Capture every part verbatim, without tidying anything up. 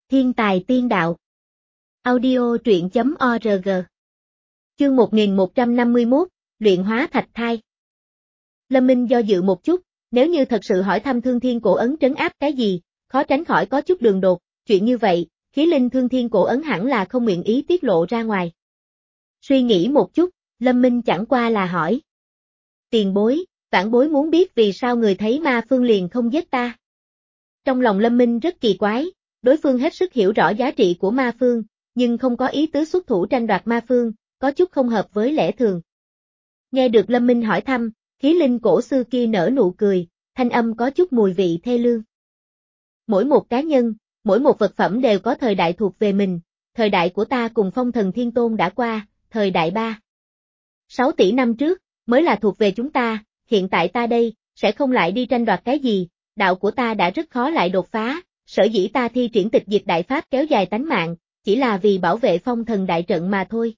Thiên tài tiên đạo. Audio truyện chấm org. Chương một nghìn một trăm năm mươi mốt, luyện hóa thạch thai. Lâm Minh do dự một chút, nếu như thật sự hỏi thăm Thương Thiên Cổ Ấn trấn áp cái gì, khó tránh khỏi có chút đường đột, chuyện như vậy, khí linh Thương Thiên Cổ Ấn hẳn là không nguyện ý tiết lộ ra ngoài. Suy nghĩ một chút, Lâm Minh chẳng qua là hỏi. Tiền bối, vãn bối muốn biết vì sao người thấy ma phương liền không giết ta. Trong lòng Lâm Minh rất kỳ quái, đối phương hết sức hiểu rõ giá trị của ma phương, nhưng không có ý tứ xuất thủ tranh đoạt ma phương, có chút không hợp với lẽ thường. Nghe được Lâm Minh hỏi thăm, khí linh cổ sư kia nở nụ cười, thanh âm có chút mùi vị thê lương. Mỗi một cá nhân, mỗi một vật phẩm đều có thời đại thuộc về mình, thời đại của ta cùng Phong Thần Thiên Tôn đã qua, thời đại ba. sáu tỷ năm trước, mới là thuộc về chúng ta, hiện tại ta đây, sẽ không lại đi tranh đoạt cái gì, đạo của ta đã rất khó lại đột phá, sở dĩ ta thi triển tịch diệt đại pháp kéo dài tánh mạng, chỉ là vì bảo vệ Phong Thần đại trận mà thôi.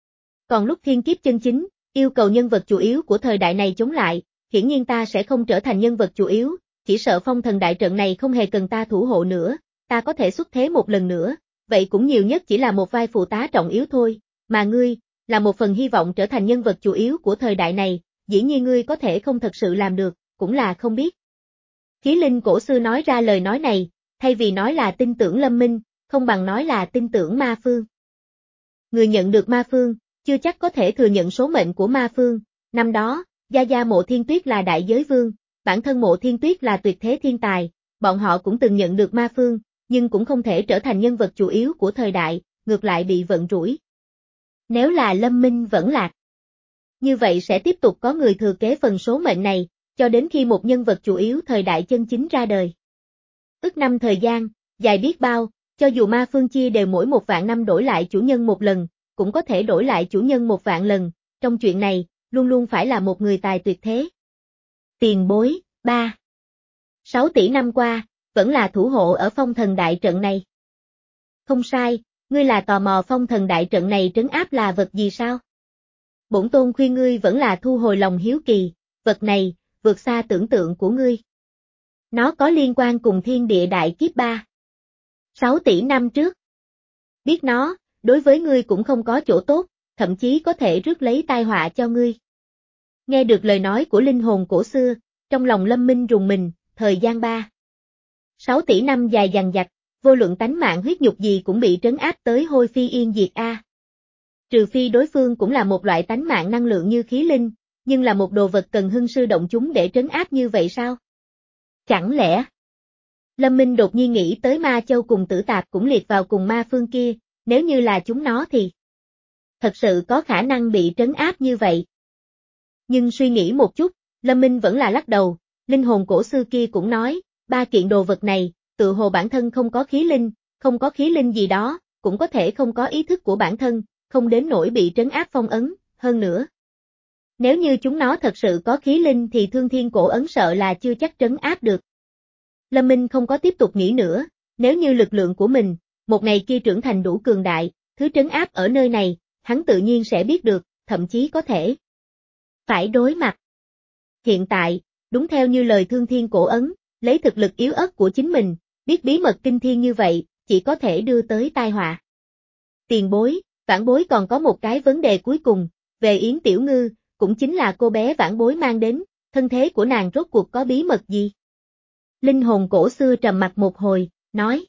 Còn lúc thiên kiếp chân chính, yêu cầu nhân vật chủ yếu của thời đại này chống lại, hiển nhiên ta sẽ không trở thành nhân vật chủ yếu, chỉ sợ Phong Thần đại trận này không hề cần ta thủ hộ nữa, ta có thể xuất thế một lần nữa, vậy cũng nhiều nhất chỉ là một vai phụ tá trọng yếu thôi, mà ngươi, là một phần hy vọng trở thành nhân vật chủ yếu của thời đại này, dĩ nhiên ngươi có thể không thật sự làm được, cũng là không biết. Khí linh cổ sư nói ra lời nói này, thay vì nói là tin tưởng Lâm Minh, không bằng nói là tin tưởng ma phương. Người nhận được ma phương, chưa chắc có thể thừa nhận số mệnh của ma phương, năm đó, Gia Gia Mộ Thiên Tuyết là đại giới vương, bản thân Mộ Thiên Tuyết là tuyệt thế thiên tài, bọn họ cũng từng nhận được ma phương, nhưng cũng không thể trở thành nhân vật chủ yếu của thời đại, ngược lại bị vận rủi. Nếu là Lâm Minh vẫn lạc, như vậy sẽ tiếp tục có người thừa kế phần số mệnh này, cho đến khi một nhân vật chủ yếu thời đại chân chính ra đời. Ước năm thời gian, dài biết bao, cho dù ma phương chia đều mỗi một vạn năm đổi lại chủ nhân một lần, cũng có thể đổi lại chủ nhân một vạn lần, trong chuyện này, luôn luôn phải là một người tài tuyệt thế. Tiền bối, ba. sáu tỷ năm qua, vẫn là thủ hộ ở Phong Thần đại trận này. Không sai, ngươi là tò mò Phong Thần đại trận này trấn áp là vật gì sao? Bổn tôn khuyên ngươi vẫn là thu hồi lòng hiếu kỳ, vật này, vượt xa tưởng tượng của ngươi. Nó có liên quan cùng thiên địa đại kiếp ba. sáu tỷ năm trước. Biết nó, đối với ngươi cũng không có chỗ tốt, thậm chí có thể rước lấy tai họa cho ngươi. Nghe được lời nói của linh hồn cổ xưa, trong lòng Lâm Minh rùng mình, thời gian ba. sáu tỷ năm dài dằng dặc, vô luận tánh mạng huyết nhục gì cũng bị trấn áp tới hôi phi yên diệt a. Trừ phi đối phương cũng là một loại tánh mạng năng lượng như khí linh, nhưng là một đồ vật cần hưng sư động chúng để trấn áp như vậy sao? Chẳng lẽ? Lâm Minh đột nhiên nghĩ tới Ma Châu cùng Tử Tạp cũng liệt vào cùng ma phương kia, nếu như là chúng nó thì thật sự có khả năng bị trấn áp như vậy. Nhưng suy nghĩ một chút, Lâm Minh vẫn là lắc đầu, linh hồn cổ sư kia cũng nói, ba kiện đồ vật này, tự hồ bản thân không có khí linh, không có khí linh gì đó, cũng có thể không có ý thức của bản thân, không đến nỗi bị trấn áp phong ấn, hơn nữa. Nếu như chúng nó thật sự có khí linh thì Thương Thiên Cổ Ấn sợ là chưa chắc trấn áp được. Lâm Minh không có tiếp tục nghĩ nữa, nếu như lực lượng của mình, một ngày kia trưởng thành đủ cường đại, thứ trấn áp ở nơi này, hắn tự nhiên sẽ biết được, thậm chí có thể phải đối mặt. Hiện tại, đúng theo như lời Thương Thiên Cổ Ấn, lấy thực lực yếu ớt của chính mình, biết bí mật kinh thiên như vậy, chỉ có thể đưa tới tai họa. Tiền bối, vãn bối còn có một cái vấn đề cuối cùng, về Yến Tiểu Ngư, cũng chính là cô bé vãn bối mang đến, thân thế của nàng rốt cuộc có bí mật gì? Linh hồn cổ xưa trầm mặt một hồi, nói.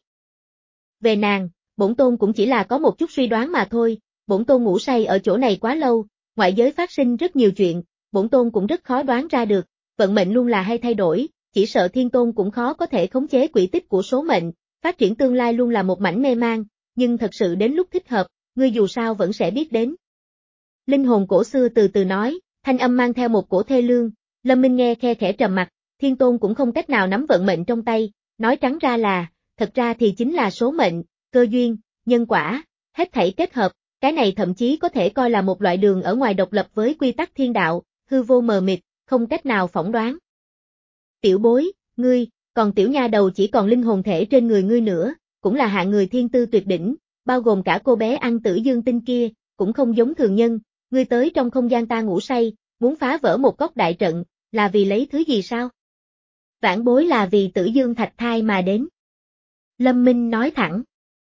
Về nàng, bổn tôn cũng chỉ là có một chút suy đoán mà thôi, bổn tôn ngủ say ở chỗ này quá lâu, ngoại giới phát sinh rất nhiều chuyện, bổn tôn cũng rất khó đoán ra được, vận mệnh luôn là hay thay đổi, chỉ sợ thiên tôn cũng khó có thể khống chế quỹ tích của số mệnh, phát triển tương lai luôn là một mảnh mê mang, nhưng thật sự đến lúc thích hợp, ngươi dù sao vẫn sẽ biết đến. Linh hồn cổ xưa từ từ nói, thanh âm mang theo một cổ thê lương, Lâm Minh nghe khe khẽ trầm mặt, thiên tôn cũng không cách nào nắm vận mệnh trong tay, nói trắng ra là, thật ra thì chính là số mệnh, cơ duyên, nhân quả, hết thảy kết hợp, cái này thậm chí có thể coi là một loại đường ở ngoài độc lập với quy tắc thiên đạo, hư vô mờ mịt, không cách nào phỏng đoán. Tiểu bối, ngươi, còn tiểu nha đầu chỉ còn linh hồn thể trên người ngươi nữa, cũng là hạng người thiên tư tuyệt đỉnh, bao gồm cả cô bé ăn tử dương tinh kia, cũng không giống thường nhân, ngươi tới trong không gian ta ngủ say, muốn phá vỡ một góc đại trận, là vì lấy thứ gì sao? Vãn bối là vì tử dương thạch thai mà đến. Lâm Minh nói thẳng.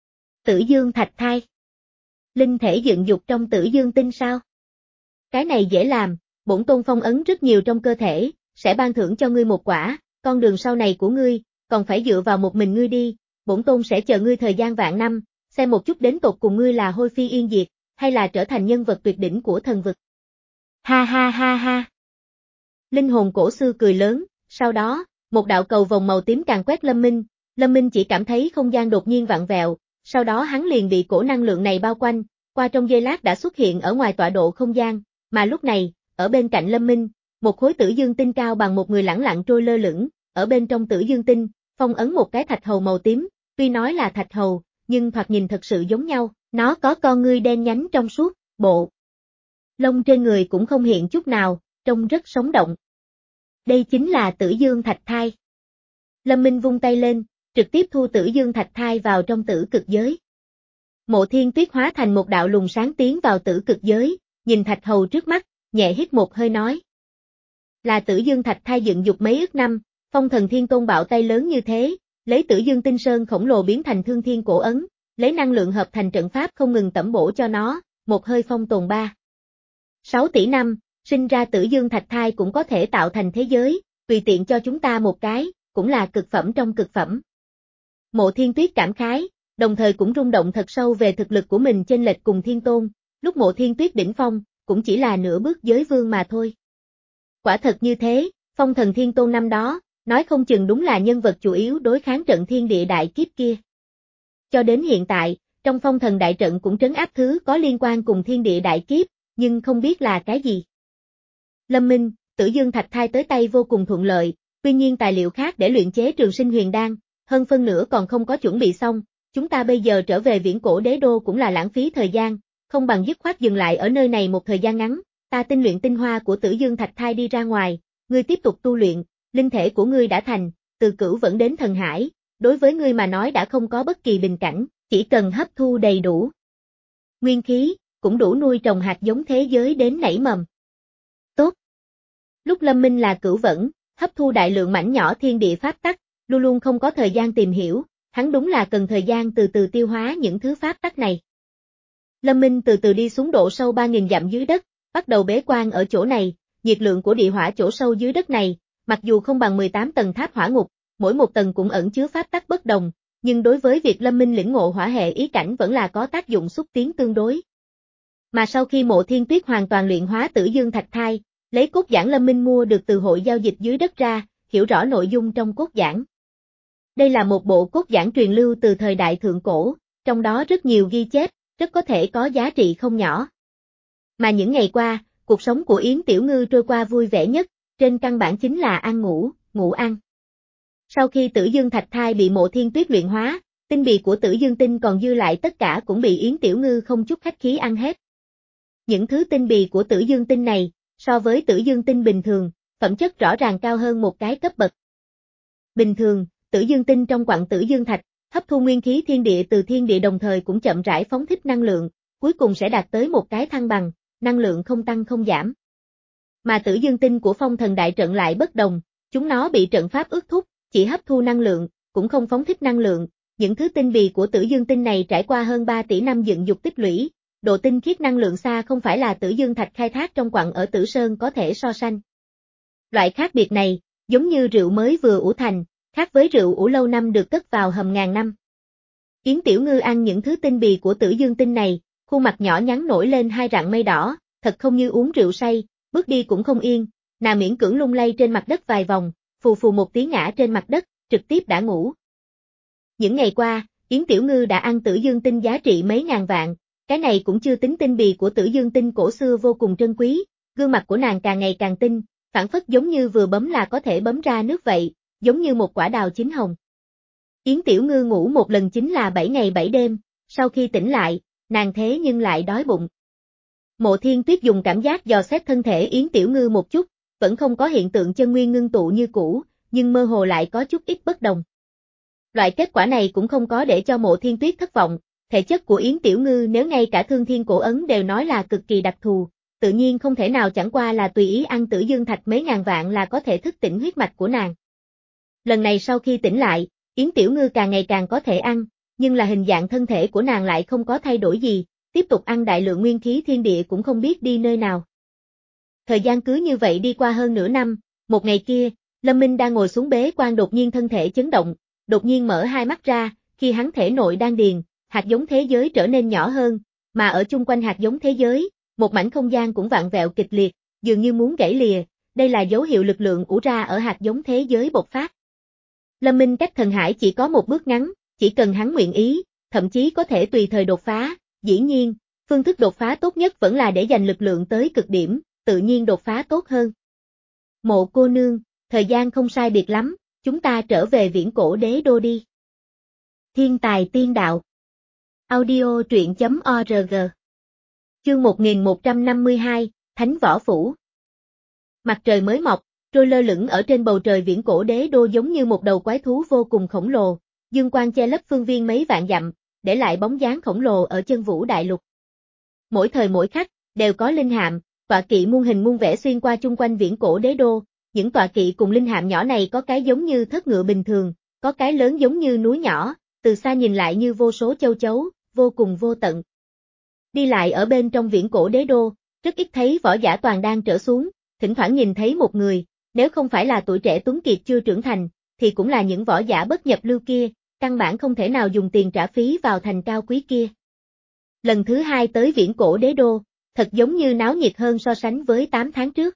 Tử dương thạch thai. Linh thể dựng dục trong tử dương tinh sao? Cái này dễ làm, bổn tôn phong ấn rất nhiều trong cơ thể, sẽ ban thưởng cho ngươi một quả, con đường sau này của ngươi, còn phải dựa vào một mình ngươi đi, bổn tôn sẽ chờ ngươi thời gian vạn năm, xem một chút đến tột cùng ngươi là hôi phi yên diệt, hay là trở thành nhân vật tuyệt đỉnh của thần vực. Ha ha ha ha. Linh hồn cổ sư cười lớn, sau đó, một đạo cầu vòng màu tím càng quét Lâm Minh, Lâm Minh chỉ cảm thấy không gian đột nhiên vặn vẹo, sau đó hắn liền bị cổ năng lượng này bao quanh, qua trong giây lát đã xuất hiện ở ngoài tọa độ không gian, mà lúc này, ở bên cạnh Lâm Minh, một khối tử dương tinh cao bằng một người lẳng lặng trôi lơ lửng, ở bên trong tử dương tinh, phong ấn một cái thạch hầu màu tím, tuy nói là thạch hầu, nhưng thoạt nhìn thật sự giống nhau, nó có con ngươi đen nhánh trong suốt, bộ lông trên người cũng không hiện chút nào, trông rất sống động. Đây chính là tử dương thạch thai. Lâm Minh vung tay lên, trực tiếp thu tử dương thạch thai vào trong tử cực giới. Mộ Thiên Tuyết hóa thành một đạo luồng sáng tiến vào tử cực giới, nhìn thạch hầu trước mắt, nhẹ hít một hơi nói. Là tử dương thạch thai dựng dục mấy ức năm, phong thần thiên tôn bạo tay lớn như thế, lấy tử dương tinh sơn khổng lồ biến thành thương thiên cổ ấn, lấy năng lượng hợp thành trận pháp không ngừng tẩm bổ cho nó, một hơi phong tồn ba. sáu tỷ năm, sinh ra tử dương thạch thai cũng có thể tạo thành thế giới, tùy tiện cho chúng ta một cái, cũng là cực phẩm trong cực phẩm. Mộ Thiên Tuyết cảm khái, đồng thời cũng rung động thật sâu về thực lực của mình chênh lệch cùng thiên tôn, lúc Mộ Thiên Tuyết đỉnh phong, cũng chỉ là nửa bước giới vương mà thôi. Quả thật như thế, phong thần thiên tôn năm đó, nói không chừng đúng là nhân vật chủ yếu đối kháng trận thiên địa đại kiếp kia. Cho đến hiện tại, trong phong thần đại trận cũng trấn áp thứ có liên quan cùng thiên địa đại kiếp, nhưng không biết là cái gì. Lâm Minh, tử dương thạch thai tới tay vô cùng thuận lợi, tuy nhiên tài liệu khác để luyện chế trường sinh huyền đan, hơn phân nửa còn không có chuẩn bị xong, chúng ta bây giờ trở về viễn cổ đế đô cũng là lãng phí thời gian, không bằng dứt khoát dừng lại ở nơi này một thời gian ngắn, ta tinh luyện tinh hoa của tử dương thạch thai đi ra ngoài, ngươi tiếp tục tu luyện, linh thể của ngươi đã thành, từ cửu vẫn đến thần hải, đối với ngươi mà nói đã không có bất kỳ bình cảnh, chỉ cần hấp thu đầy đủ nguyên khí, cũng đủ nuôi trồng hạt giống thế giới đến nảy mầm. Tốt. Lúc Lâm Minh là cửu vẫn, hấp thu đại lượng mảnh nhỏ thiên địa pháp tắc, luôn luôn không có thời gian tìm hiểu, hắn đúng là cần thời gian từ từ tiêu hóa những thứ pháp tắc này. Lâm Minh từ từ đi xuống độ sâu ba nghìn dặm dưới đất, bắt đầu bế quan ở chỗ này, nhiệt lượng của địa hỏa chỗ sâu dưới đất này, mặc dù không bằng mười tám tầng tháp hỏa ngục, mỗi một tầng cũng ẩn chứa pháp tắc bất đồng, nhưng đối với việc Lâm Minh lĩnh ngộ hỏa hệ ý cảnh vẫn là có tác dụng xúc tiến tương đối. Mà sau khi Mộ Thiên Tuyết hoàn toàn luyện hóa tử dương thạch thai, lấy cốt giảng Lâm Minh mua được từ hội giao dịch dưới đất ra, hiểu rõ nội dung trong cốt giảng. Đây là một bộ cốt giảng truyền lưu từ thời đại thượng cổ, trong đó rất nhiều ghi chép, rất có thể có giá trị không nhỏ. Mà những ngày qua, cuộc sống của Yến Tiểu Ngư trôi qua vui vẻ nhất, trên căn bản chính là ăn ngủ, ngủ ăn. Sau khi tử dương thạch thai bị Mộ Thiên Tuyết luyện hóa, tinh bì của tử dương tinh còn dư lại tất cả cũng bị Yến Tiểu Ngư không chút khách khí ăn hết. Những thứ tinh bì của tử dương tinh này, so với tử dương tinh bình thường, phẩm chất rõ ràng cao hơn một cái cấp bậc. Bình thường, tử dương tinh trong quặng tử dương thạch, hấp thu nguyên khí thiên địa từ thiên địa đồng thời cũng chậm rãi phóng thích năng lượng, cuối cùng sẽ đạt tới một cái thăng bằng, năng lượng không tăng không giảm. Mà tử dương tinh của phong thần đại trận lại bất đồng, chúng nó bị trận pháp ước thúc, chỉ hấp thu năng lượng, cũng không phóng thích năng lượng, những thứ tinh bì của tử dương tinh này trải qua hơn ba tỷ năm dựng dục tích lũy, độ tinh khiết năng lượng xa không phải là tử dương thạch khai thác trong quặng ở Tử Sơn có thể so sánh. Loại khác biệt này, giống như rượu mới vừa ủ thành, khác với rượu ủ lâu năm được cất vào hầm ngàn năm. Yến Tiểu Ngư ăn những thứ tinh bì của tử dương tinh này, khuôn mặt nhỏ nhắn nổi lên hai rặng mây đỏ, thật không như uống rượu say, bước đi cũng không yên, nàng miễn cưỡng lung lay trên mặt đất vài vòng, phù phù một tiếng ngã trên mặt đất, trực tiếp đã ngủ. Những ngày qua, Yến Tiểu Ngư đã ăn tử dương tinh giá trị mấy ngàn vạn, cái này cũng chưa tính tinh bì của tử dương tinh cổ xưa vô cùng trân quý, gương mặt của nàng càng ngày càng tinh, phản phất giống như vừa bấm là có thể bấm ra nước vậy, giống như một quả đào chín hồng. Yến Tiểu Ngư ngủ một lần chính là bảy ngày bảy đêm, sau khi tỉnh lại, nàng thế nhưng lại đói bụng. Mộ Thiên Tuyết dùng cảm giác dò xét thân thể Yến Tiểu Ngư một chút, vẫn không có hiện tượng chân nguyên ngưng tụ như cũ, nhưng mơ hồ lại có chút ít bất đồng. Loại kết quả này cũng không có để cho Mộ Thiên Tuyết thất vọng, thể chất của Yến Tiểu Ngư nếu ngay cả thương thiên cổ ấn đều nói là cực kỳ đặc thù, tự nhiên không thể nào chẳng qua là tùy ý ăn tử dương thạch mấy ngàn vạn là có thể thức tỉnh huyết mạch của nàng. Lần này sau khi tỉnh lại, Yến Tiểu Ngư càng ngày càng có thể ăn, nhưng là hình dạng thân thể của nàng lại không có thay đổi gì, tiếp tục ăn đại lượng nguyên khí thiên địa cũng không biết đi nơi nào. Thời gian cứ như vậy đi qua hơn nửa năm, một ngày kia, Lâm Minh đang ngồi xuống bế quan đột nhiên thân thể chấn động, đột nhiên mở hai mắt ra, khi hắn thể nội đan điền, hạt giống thế giới trở nên nhỏ hơn, mà ở chung quanh hạt giống thế giới, một mảnh không gian cũng vặn vẹo kịch liệt, dường như muốn gãy lìa, đây là dấu hiệu lực lượng ủ ra ở hạt giống thế giới bộc phát. Lâm Minh cách thần hải chỉ có một bước ngắn, chỉ cần hắn nguyện ý, thậm chí có thể tùy thời đột phá, dĩ nhiên, phương thức đột phá tốt nhất vẫn là để dành lực lượng tới cực điểm, tự nhiên đột phá tốt hơn. Mộ cô nương, thời gian không sai biệt lắm, chúng ta trở về viễn cổ đế đô đi. Thiên tài tiên đạo. Audio truyện chấm org. Chương một nghìn một trăm năm mươi hai, Thánh Võ Phủ. Mặt trời mới mọc, trôi lơ lửng ở trên bầu trời viễn cổ đế đô giống như một đầu quái thú vô cùng khổng lồ, dương quang che lấp phương viên mấy vạn dặm, để lại bóng dáng khổng lồ ở chân vũ đại lục. Mỗi thời mỗi khắc, đều có linh hạm, tọa kỵ muôn hình muôn vẻ xuyên qua chung quanh viễn cổ đế đô, những tọa kỵ cùng linh hạm nhỏ này có cái giống như thất ngựa bình thường, có cái lớn giống như núi nhỏ, từ xa nhìn lại như vô số châu chấu, vô cùng vô tận. Đi lại ở bên trong viễn cổ đế đô, rất ít thấy võ giả toàn đang trở xuống, thỉnh thoảng nhìn thấy một người, nếu không phải là tuổi trẻ tuấn kiệt chưa trưởng thành, thì cũng là những võ giả bất nhập lưu kia, căn bản không thể nào dùng tiền trả phí vào thành cao quý kia. Lần thứ hai tới viễn cổ đế đô, thật giống như náo nhiệt hơn so sánh với tám tháng trước.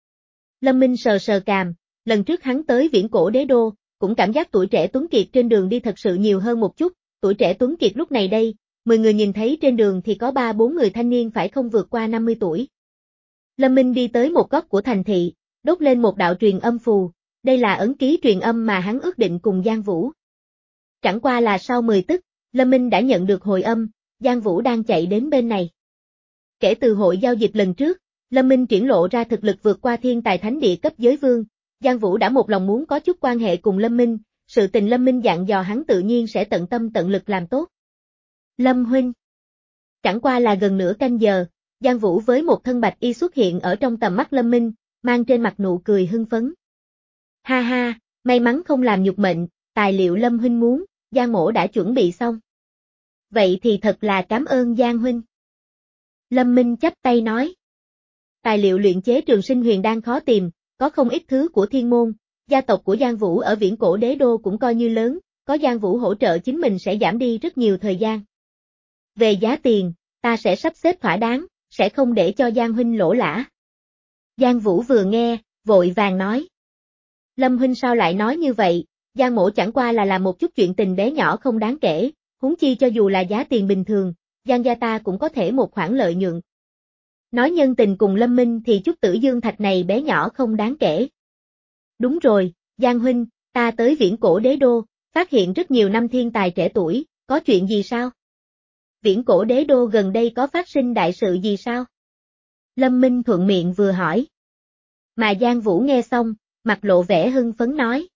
Lâm Minh sờ sờ cằm, lần trước hắn tới viễn cổ đế đô, cũng cảm giác tuổi trẻ tuấn kiệt trên đường đi thật sự nhiều hơn một chút, tuổi trẻ tuấn kiệt lúc này đây, mười người nhìn thấy trên đường thì có ba bốn người thanh niên phải không vượt qua năm mươi tuổi. Lâm Minh đi tới một góc của thành thị, đốt lên một đạo truyền âm phù, đây là ấn ký truyền âm mà hắn ước định cùng Giang Vũ. Chẳng qua là sau mười tức, Lâm Minh đã nhận được hồi âm, Giang Vũ đang chạy đến bên này. Kể từ hội giao dịch lần trước, Lâm Minh triển lộ ra thực lực vượt qua thiên tài thánh địa cấp giới vương, Giang Vũ đã một lòng muốn có chút quan hệ cùng Lâm Minh, sự tình Lâm Minh dặn dò hắn tự nhiên sẽ tận tâm tận lực làm tốt. Lâm huynh. Chẳng qua là gần nửa canh giờ, Giang Vũ với một thân bạch y xuất hiện ở trong tầm mắt Lâm Minh, mang trên mặt nụ cười hưng phấn. Ha ha, may mắn không làm nhục mệnh, tài liệu Lâm huynh muốn, Giang mỗ đã chuẩn bị xong. Vậy thì thật là cảm ơn Giang huynh. Lâm Minh chắp tay nói. Tài liệu luyện chế trường sinh huyền đan khó tìm, có không ít thứ của thiên môn, gia tộc của Giang Vũ ở viễn cổ đế đô cũng coi như lớn, có Giang Vũ hỗ trợ chính mình sẽ giảm đi rất nhiều thời gian. Về giá tiền, ta sẽ sắp xếp thỏa đáng, sẽ không để cho Giang huynh lỗ lã. Giang Vũ vừa nghe, vội vàng nói. Lâm huynh sao lại nói như vậy, Giang mỗ chẳng qua là làm một chút chuyện tình bé nhỏ không đáng kể, huống chi cho dù là giá tiền bình thường, Giang gia ta cũng có thể một khoản lợi nhuận. Nói nhân tình cùng Lâm Minh thì chút tử dương thạch này bé nhỏ không đáng kể. Đúng rồi, Giang huynh, ta tới viễn cổ đế đô, phát hiện rất nhiều năm thiên tài trẻ tuổi, có chuyện gì sao? Viễn cổ đế đô gần đây có phát sinh đại sự gì sao? Lâm Minh thuận miệng vừa hỏi. Mà Giang Vũ nghe xong, mặt lộ vẻ hưng phấn nói.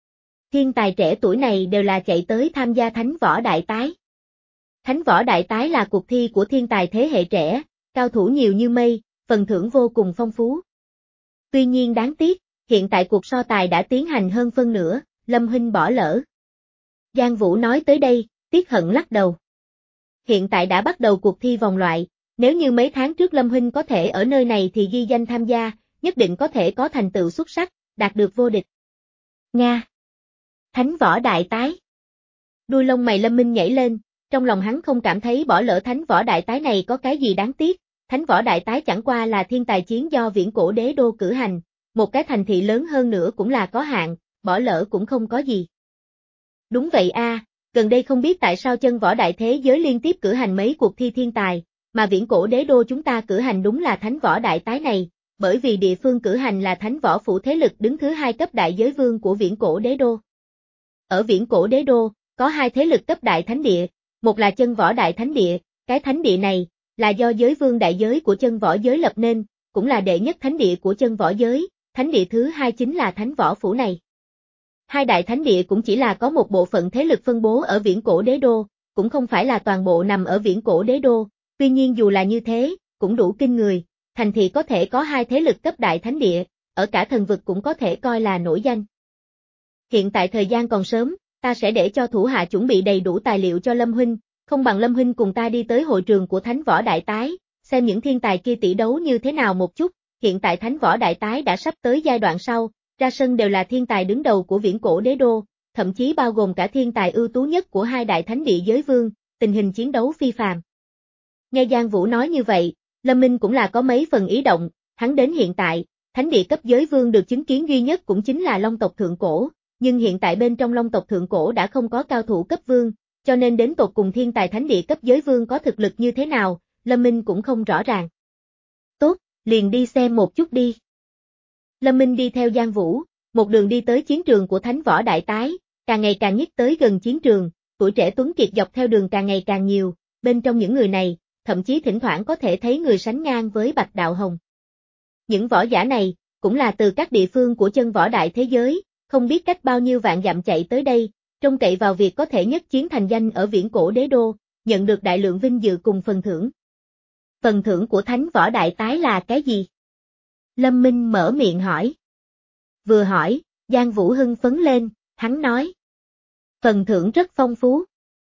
Thiên tài trẻ tuổi này đều là chạy tới tham gia Thánh Võ Đại Tái. Thánh Võ Đại Tái là cuộc thi của thiên tài thế hệ trẻ, cao thủ nhiều như mây, phần thưởng vô cùng phong phú. Tuy nhiên đáng tiếc, hiện tại cuộc so tài đã tiến hành hơn phân nửa, Lâm huynh bỏ lỡ. Giang Vũ nói tới đây, tiếc hận lắc đầu. Hiện tại đã bắt đầu cuộc thi vòng loại, nếu như mấy tháng trước Lâm huynh có thể ở nơi này thì ghi danh tham gia, nhất định có thể có thành tựu xuất sắc, đạt được vô địch. Nga. Thánh Võ Đại Tái. Đuôi lông mày Lâm Minh nhảy lên, trong lòng hắn không cảm thấy bỏ lỡ Thánh Võ Đại Tái này có cái gì đáng tiếc, Thánh Võ Đại Tái chẳng qua là thiên tài chiến do viễn cổ đế đô cử hành, một cái thành thị lớn hơn nữa cũng là có hạn, bỏ lỡ cũng không có gì. Đúng vậy a, gần đây không biết tại sao chân võ đại thế giới liên tiếp cử hành mấy cuộc thi thiên tài, mà viễn cổ đế đô chúng ta cử hành đúng là Thánh Võ Đại Tái này, bởi vì địa phương cử hành là Thánh Võ Phủ thế lực đứng thứ hai cấp đại giới vương của viễn cổ đế đô. Ở viễn cổ đế đô, có hai thế lực cấp đại thánh địa, một là chân võ đại thánh địa, cái thánh địa này là do giới vương đại giới của chân võ giới lập nên, cũng là đệ nhất thánh địa của chân võ giới, thánh địa thứ hai chính là Thánh Võ Phủ này. Hai đại thánh địa cũng chỉ là có một bộ phận thế lực phân bố ở viễn cổ đế đô, cũng không phải là toàn bộ nằm ở viễn cổ đế đô, tuy nhiên dù là như thế, cũng đủ kinh người, thành thị có thể có hai thế lực cấp đại thánh địa, ở cả thần vực cũng có thể coi là nổi danh. Hiện tại thời gian còn sớm, ta sẽ để cho thủ hạ chuẩn bị đầy đủ tài liệu cho Lâm huynh, không bằng Lâm huynh cùng ta đi tới hội trường của Thánh Võ Đại Tái, xem những thiên tài kia tỷ đấu như thế nào một chút. Hiện tại Thánh Võ Đại Tái đã sắp tới giai đoạn sau, ra sân đều là thiên tài đứng đầu của viễn cổ đế đô, thậm chí bao gồm cả thiên tài ưu tú nhất của hai đại thánh địa giới vương, tình hình chiến đấu phi phàm. Nghe Giang Vũ nói như vậy, Lâm Minh cũng là có mấy phần ý động, hắn đến hiện tại, thánh địa cấp giới vương được chứng kiến duy nhất cũng chính là Long tộc thượng cổ, nhưng hiện tại bên trong Long tộc thượng cổ đã không có cao thủ cấp vương, cho nên đến tột cùng thiên tài thánh địa cấp giới vương có thực lực như thế nào, Lâm Minh cũng không rõ ràng. Tốt, liền đi xem một chút đi. Lâm Minh đi theo Giang Vũ, một đường đi tới chiến trường của Thánh Võ Đại Tái, càng ngày càng nhích tới gần chiến trường, tuổi trẻ tuấn kiệt dọc theo đường càng ngày càng nhiều, bên trong những người này, thậm chí thỉnh thoảng có thể thấy người sánh ngang với Bạch Đạo Hồng. Những võ giả này, cũng là từ các địa phương của chân võ đại thế giới, không biết cách bao nhiêu vạn dặm chạy tới đây, trông cậy vào việc có thể nhất chiến thành danh ở viễn cổ đế đô, nhận được đại lượng vinh dự cùng phần thưởng. Phần thưởng của Thánh Võ Đại Tái là cái gì? Lâm Minh mở miệng hỏi. Vừa hỏi, Giang Vũ hưng phấn lên, hắn nói. Phần thưởng rất phong phú.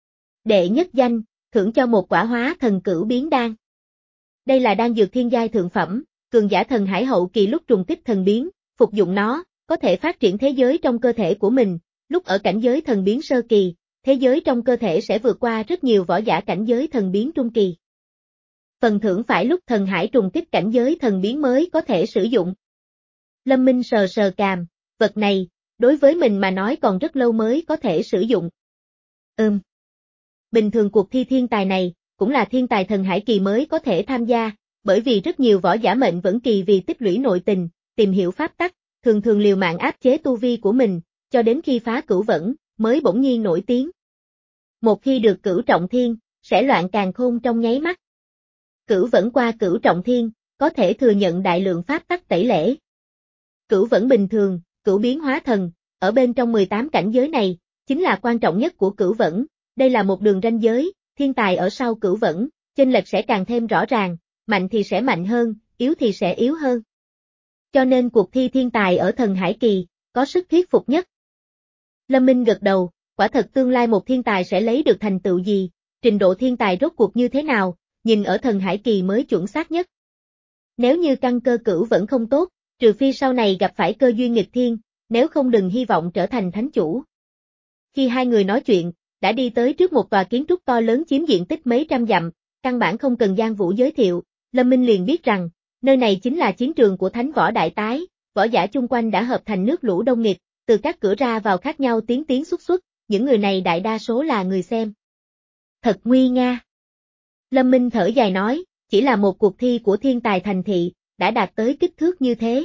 Đệ nhất danh, thưởng cho một quả hóa thần cửu biến đan. Đây là đan dược thiên giai thượng phẩm, cường giả thần hải hậu kỳ lúc trùng kích thần biến, phục dụng nó, có thể phát triển thế giới trong cơ thể của mình, lúc ở cảnh giới thần biến sơ kỳ, thế giới trong cơ thể sẽ vượt qua rất nhiều võ giả cảnh giới thần biến trung kỳ. Phần thưởng phải lúc thần hải trùng kích cảnh giới thần biến mới có thể sử dụng. Lâm Minh sờ sờ cằm, vật này, đối với mình mà nói còn rất lâu mới có thể sử dụng. Ừm. Bình thường cuộc thi thiên tài này, cũng là thiên tài thần hải kỳ mới có thể tham gia, bởi vì rất nhiều võ giả mệnh vẫn kỳ vì tích lũy nội tình, tìm hiểu pháp tắc, thường thường liều mạng áp chế tu vi của mình, cho đến khi phá cửu vẫn, mới bỗng nhiên nổi tiếng. Một khi được cửu trọng thiên, sẽ loạn càn khôn trong nháy mắt. Cửu vẫn qua cửu trọng thiên, có thể thừa nhận đại lượng pháp tắc tẩy lễ. Cửu vẫn bình thường, cửu biến hóa thần, ở bên trong mười tám cảnh giới này, chính là quan trọng nhất của cửu vẫn, đây là một đường ranh giới, thiên tài ở sau cửu vẫn, chênh lệch sẽ càng thêm rõ ràng, mạnh thì sẽ mạnh hơn, yếu thì sẽ yếu hơn. Cho nên cuộc thi thiên tài ở thần hải kỳ, có sức thuyết phục nhất. Lâm Minh gật đầu, quả thật tương lai một thiên tài sẽ lấy được thành tựu gì, trình độ thiên tài rốt cuộc như thế nào, nhìn ở thần hải kỳ mới chuẩn xác nhất. Nếu như căn cơ cửu vẫn không tốt, trừ phi sau này gặp phải cơ duyên nghịch thiên, nếu không đừng hy vọng trở thành thánh chủ. Khi hai người nói chuyện, đã đi tới trước một tòa kiến trúc to lớn chiếm diện tích mấy trăm dặm, căn bản không cần Giang Vũ giới thiệu, Lâm Minh liền biết rằng, nơi này chính là chiến trường của Thánh Võ Đại Tái, võ giả chung quanh đã hợp thành nước lũ đông nghịt, từ các cửa ra vào khác nhau tiến tiến xuất xuất, những người này đại đa số là người xem. Thật nguy nga. Lâm Minh thở dài nói, chỉ là một cuộc thi của thiên tài thành thị, đã đạt tới kích thước như thế.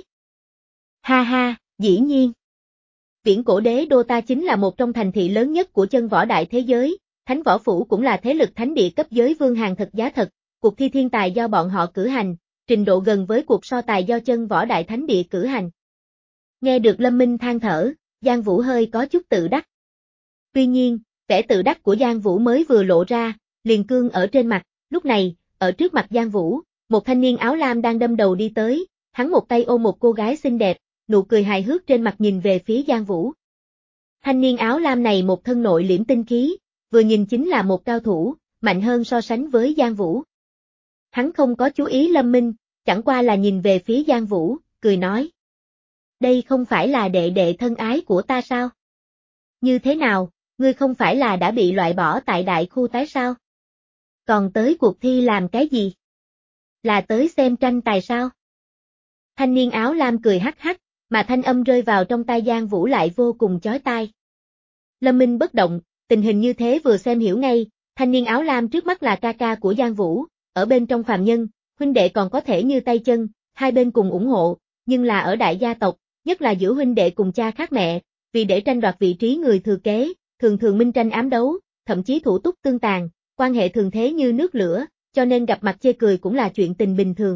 Ha ha, dĩ nhiên. Viễn cổ đế đô ta chính là một trong thành thị lớn nhất của chân võ đại thế giới, Thánh Võ Phủ cũng là thế lực thánh địa cấp giới vương hàng thật giá thật, cuộc thi thiên tài do bọn họ cử hành, trình độ gần với cuộc so tài do chân võ đại thánh địa cử hành. Nghe được Lâm Minh than thở, Giang Vũ hơi có chút tự đắc. Tuy nhiên, vẻ tự đắc của Giang Vũ mới vừa lộ ra, liền cương ở trên mặt, lúc này, ở trước mặt Giang Vũ, một thanh niên áo lam đang đâm đầu đi tới, hắn một tay ôm một cô gái xinh đẹp, nụ cười hài hước trên mặt nhìn về phía Giang Vũ. Thanh niên áo lam này một thân nội liễm tinh khí, vừa nhìn chính là một cao thủ, mạnh hơn so sánh với Giang Vũ. Hắn không có chú ý Lâm Minh, chẳng qua là nhìn về phía Giang Vũ, cười nói. Đây không phải là đệ đệ thân ái của ta sao? Như thế nào, ngươi không phải là đã bị loại bỏ tại đại khu tái sao? Còn tới cuộc thi làm cái gì? Là tới xem tranh tài sao? Thanh niên áo lam cười hắc hắc, mà thanh âm rơi vào trong tai Giang Vũ lại vô cùng chói tai. Lâm Minh bất động, tình hình như thế vừa xem hiểu ngay, thanh niên áo lam trước mắt là ca ca của Giang Vũ, ở bên trong phàm nhân, huynh đệ còn có thể như tay chân, hai bên cùng ủng hộ, nhưng là ở đại gia tộc, nhất là giữa huynh đệ cùng cha khác mẹ, vì để tranh đoạt vị trí người thừa kế, thường thường minh tranh ám đấu, thậm chí thủ túc tương tàn, quan hệ thường thế như nước lửa, cho nên gặp mặt chê cười cũng là chuyện tình bình thường.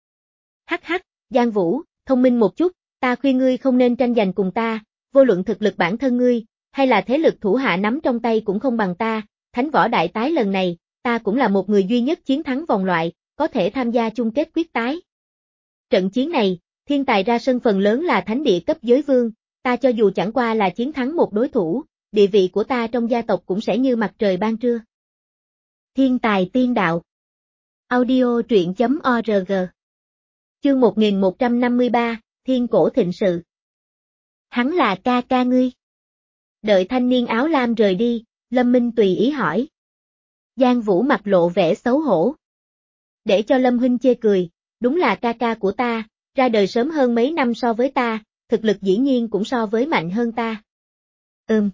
Hắc hắc, Giang Vũ, thông minh một chút, ta khuyên ngươi không nên tranh giành cùng ta, vô luận thực lực bản thân ngươi, hay là thế lực thủ hạ nắm trong tay cũng không bằng ta, Thánh Võ Đại Tái lần này, ta cũng là một người duy nhất chiến thắng vòng loại, có thể tham gia chung kết quyết tái. Trận chiến này, thiên tài ra sân phần lớn là thánh địa cấp giới vương, ta cho dù chẳng qua là chiến thắng một đối thủ, địa vị của ta trong gia tộc cũng sẽ như mặt trời ban trưa. Thiên tài tiên đạo. Audio truyện chấm org. Chương một nghìn một trăm năm mươi ba, Thiên cổ thịnh sự. Hắn là ca ca ngươi. Đợi thanh niên áo lam rời đi, Lâm Minh tùy ý hỏi. Giang Vũ mặt lộ vẻ xấu hổ. Để cho Lâm huynh chê cười, đúng là ca ca của ta, ra đời sớm hơn mấy năm so với ta, thực lực dĩ nhiên cũng so với mạnh hơn ta. Ừm.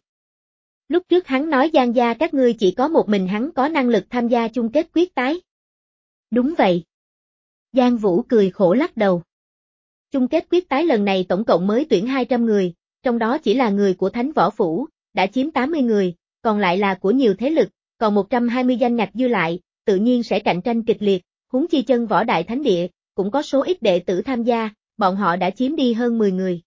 Lúc trước hắn nói Giang gia các ngươi chỉ có một mình hắn có năng lực tham gia chung kết quyết tái. Đúng vậy. Giang Vũ cười khổ lắc đầu. Chung kết quyết tái lần này tổng cộng mới tuyển hai trăm người, trong đó chỉ là người của Thánh Võ Phủ, đã chiếm tám mươi người, còn lại là của nhiều thế lực, còn một trăm hai mươi danh ngạch dư lại, tự nhiên sẽ cạnh tranh kịch liệt, huống chi chân võ đại thánh địa, cũng có số ít đệ tử tham gia, bọn họ đã chiếm đi hơn mười người.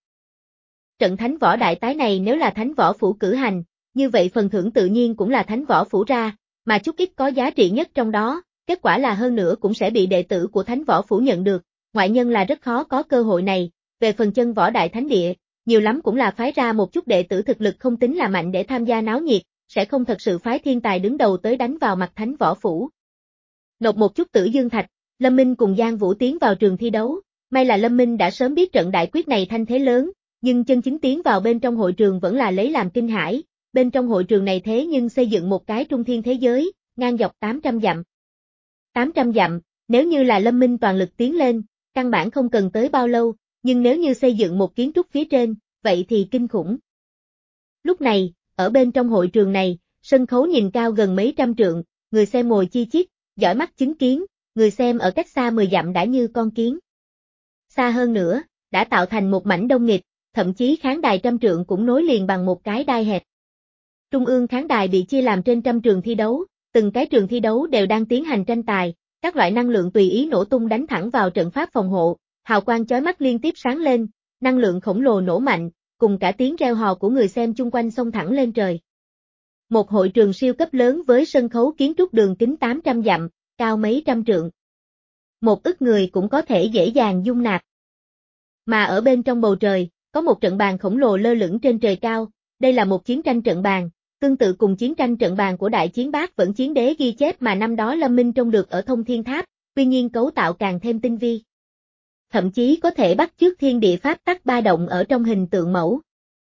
Trận Thánh Võ đại tái này nếu là Thánh Võ Phủ cử hành, như vậy phần thưởng tự nhiên cũng là Thánh Võ Phủ ra, mà chút ít có giá trị nhất trong đó, kết quả là hơn nữa cũng sẽ bị đệ tử của Thánh Võ Phủ nhận được, ngoại nhân là rất khó có cơ hội này, về phần chân võ đại thánh địa, nhiều lắm cũng là phái ra một chút đệ tử thực lực không tính là mạnh để tham gia náo nhiệt, sẽ không thật sự phái thiên tài đứng đầu tới đánh vào mặt Thánh Võ Phủ. Nộp một chút tử dương thạch, Lâm Minh cùng Giang Vũ tiến vào trường thi đấu, may là Lâm Minh đã sớm biết trận đại quyết này thanh thế lớn, nhưng chân chính tiến vào bên trong hội trường vẫn là lấy làm kinh hãi, bên trong hội trường này thế nhưng xây dựng một cái trung thiên thế giới, ngang dọc tám trăm dặm. tám trăm dặm, nếu như là Lâm Minh toàn lực tiến lên, căn bản không cần tới bao lâu, nhưng nếu như xây dựng một kiến trúc phía trên, vậy thì kinh khủng. Lúc này, ở bên trong hội trường này, sân khấu nhìn cao gần mấy trăm trượng, người xem ngồi chi chít, dõi mắt chứng kiến, người xem ở cách xa mười dặm đã như con kiến. Xa hơn nữa, đã tạo thành một mảnh đông nghịt, thậm chí khán đài trăm trượng cũng nối liền bằng một cái đai hẹp. Trung ương khán đài bị chia làm trên trăm trường thi đấu, từng cái trường thi đấu đều đang tiến hành tranh tài, các loại năng lượng tùy ý nổ tung đánh thẳng vào trận pháp phòng hộ, hào quang chói mắt liên tiếp sáng lên, năng lượng khổng lồ nổ mạnh, cùng cả tiếng reo hò của người xem chung quanh xông thẳng lên trời. Một hội trường siêu cấp lớn với sân khấu kiến trúc đường kính tám trăm dặm, cao mấy trăm trượng. Một ức người cũng có thể dễ dàng dung nạp. Mà ở bên trong bầu trời, có một trận bàn khổng lồ lơ lửng trên trời cao, đây là một chiến tranh trận bàn, tương tự cùng chiến tranh trận bàn của Đại Chiến Bát Vẫn Chiến Đế ghi chép mà năm đó Lâm Minh trông được ở Thông Thiên Tháp, tuy nhiên cấu tạo càng thêm tinh vi. Thậm chí có thể bắt chước thiên địa pháp tắc ba động ở trong hình tượng mẫu.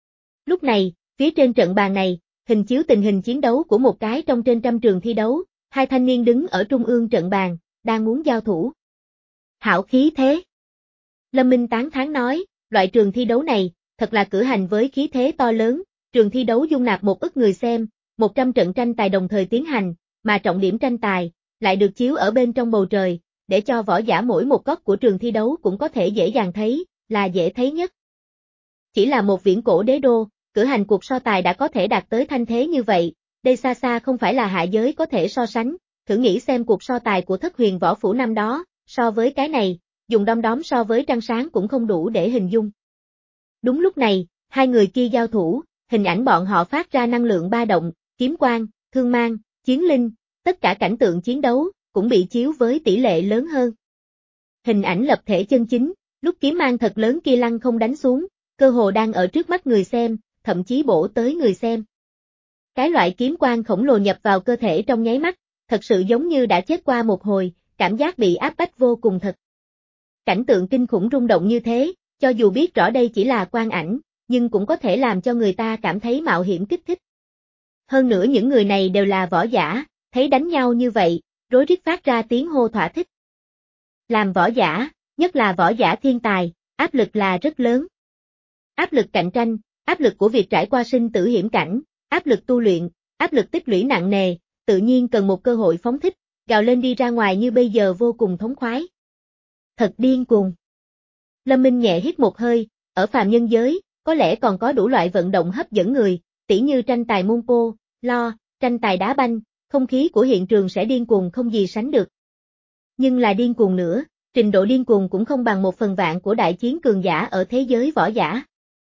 Lúc này, phía trên trận bàn này, hình chiếu tình hình chiến đấu của một cái trong trên trăm trường thi đấu, hai thanh niên đứng ở trung ương trận bàn, đang muốn giao thủ. Hảo khí thế. Lâm Minh tán thán nói, loại trường thi đấu này, thật là cử hành với khí thế to lớn, trường thi đấu dung nạp một ức người xem, một trăm trận tranh tài đồng thời tiến hành, mà trọng điểm tranh tài, lại được chiếu ở bên trong bầu trời, để cho võ giả mỗi một góc của trường thi đấu cũng có thể dễ dàng thấy, là dễ thấy nhất. Chỉ là một viễn cổ đế đô, cử hành cuộc so tài đã có thể đạt tới thanh thế như vậy, đây xa xa không phải là hạ giới có thể so sánh, thử nghĩ xem cuộc so tài của Thất Huyền Võ Phủ năm đó, so với cái này, dùng đom đóm so với trăng sáng cũng không đủ để hình dung. Đúng lúc này, hai người kia giao thủ, hình ảnh bọn họ phát ra năng lượng ba động, kiếm quang, thương mang, chiến linh, tất cả cảnh tượng chiến đấu, cũng bị chiếu với tỷ lệ lớn hơn. Hình ảnh lập thể chân chính, lúc kiếm mang thật lớn kia lăng không đánh xuống, cơ hồ đang ở trước mắt người xem, thậm chí bổ tới người xem. Cái loại kiếm quang khổng lồ nhập vào cơ thể trong nháy mắt, thật sự giống như đã chết qua một hồi, cảm giác bị áp bách vô cùng thật. Cảnh tượng kinh khủng rung động như thế, cho dù biết rõ đây chỉ là quang ảnh, nhưng cũng có thể làm cho người ta cảm thấy mạo hiểm kích thích. Hơn nữa những người này đều là võ giả, thấy đánh nhau như vậy, rối rít phát ra tiếng hô thỏa thích. Làm võ giả, nhất là võ giả thiên tài, áp lực là rất lớn. Áp lực cạnh tranh, áp lực của việc trải qua sinh tử hiểm cảnh, áp lực tu luyện, áp lực tích lũy nặng nề, tự nhiên cần một cơ hội phóng thích, gào lên đi ra ngoài như bây giờ vô cùng thống khoái. Thật điên cuồng. Lâm Minh nhẹ hít một hơi, ở phàm nhân giới, có lẽ còn có đủ loại vận động hấp dẫn người, tỉ như tranh tài môn cô, lo, tranh tài đá banh, không khí của hiện trường sẽ điên cuồng không gì sánh được. Nhưng là điên cuồng nữa, trình độ điên cuồng cũng không bằng một phần vạn của đại chiến cường giả ở thế giới võ giả.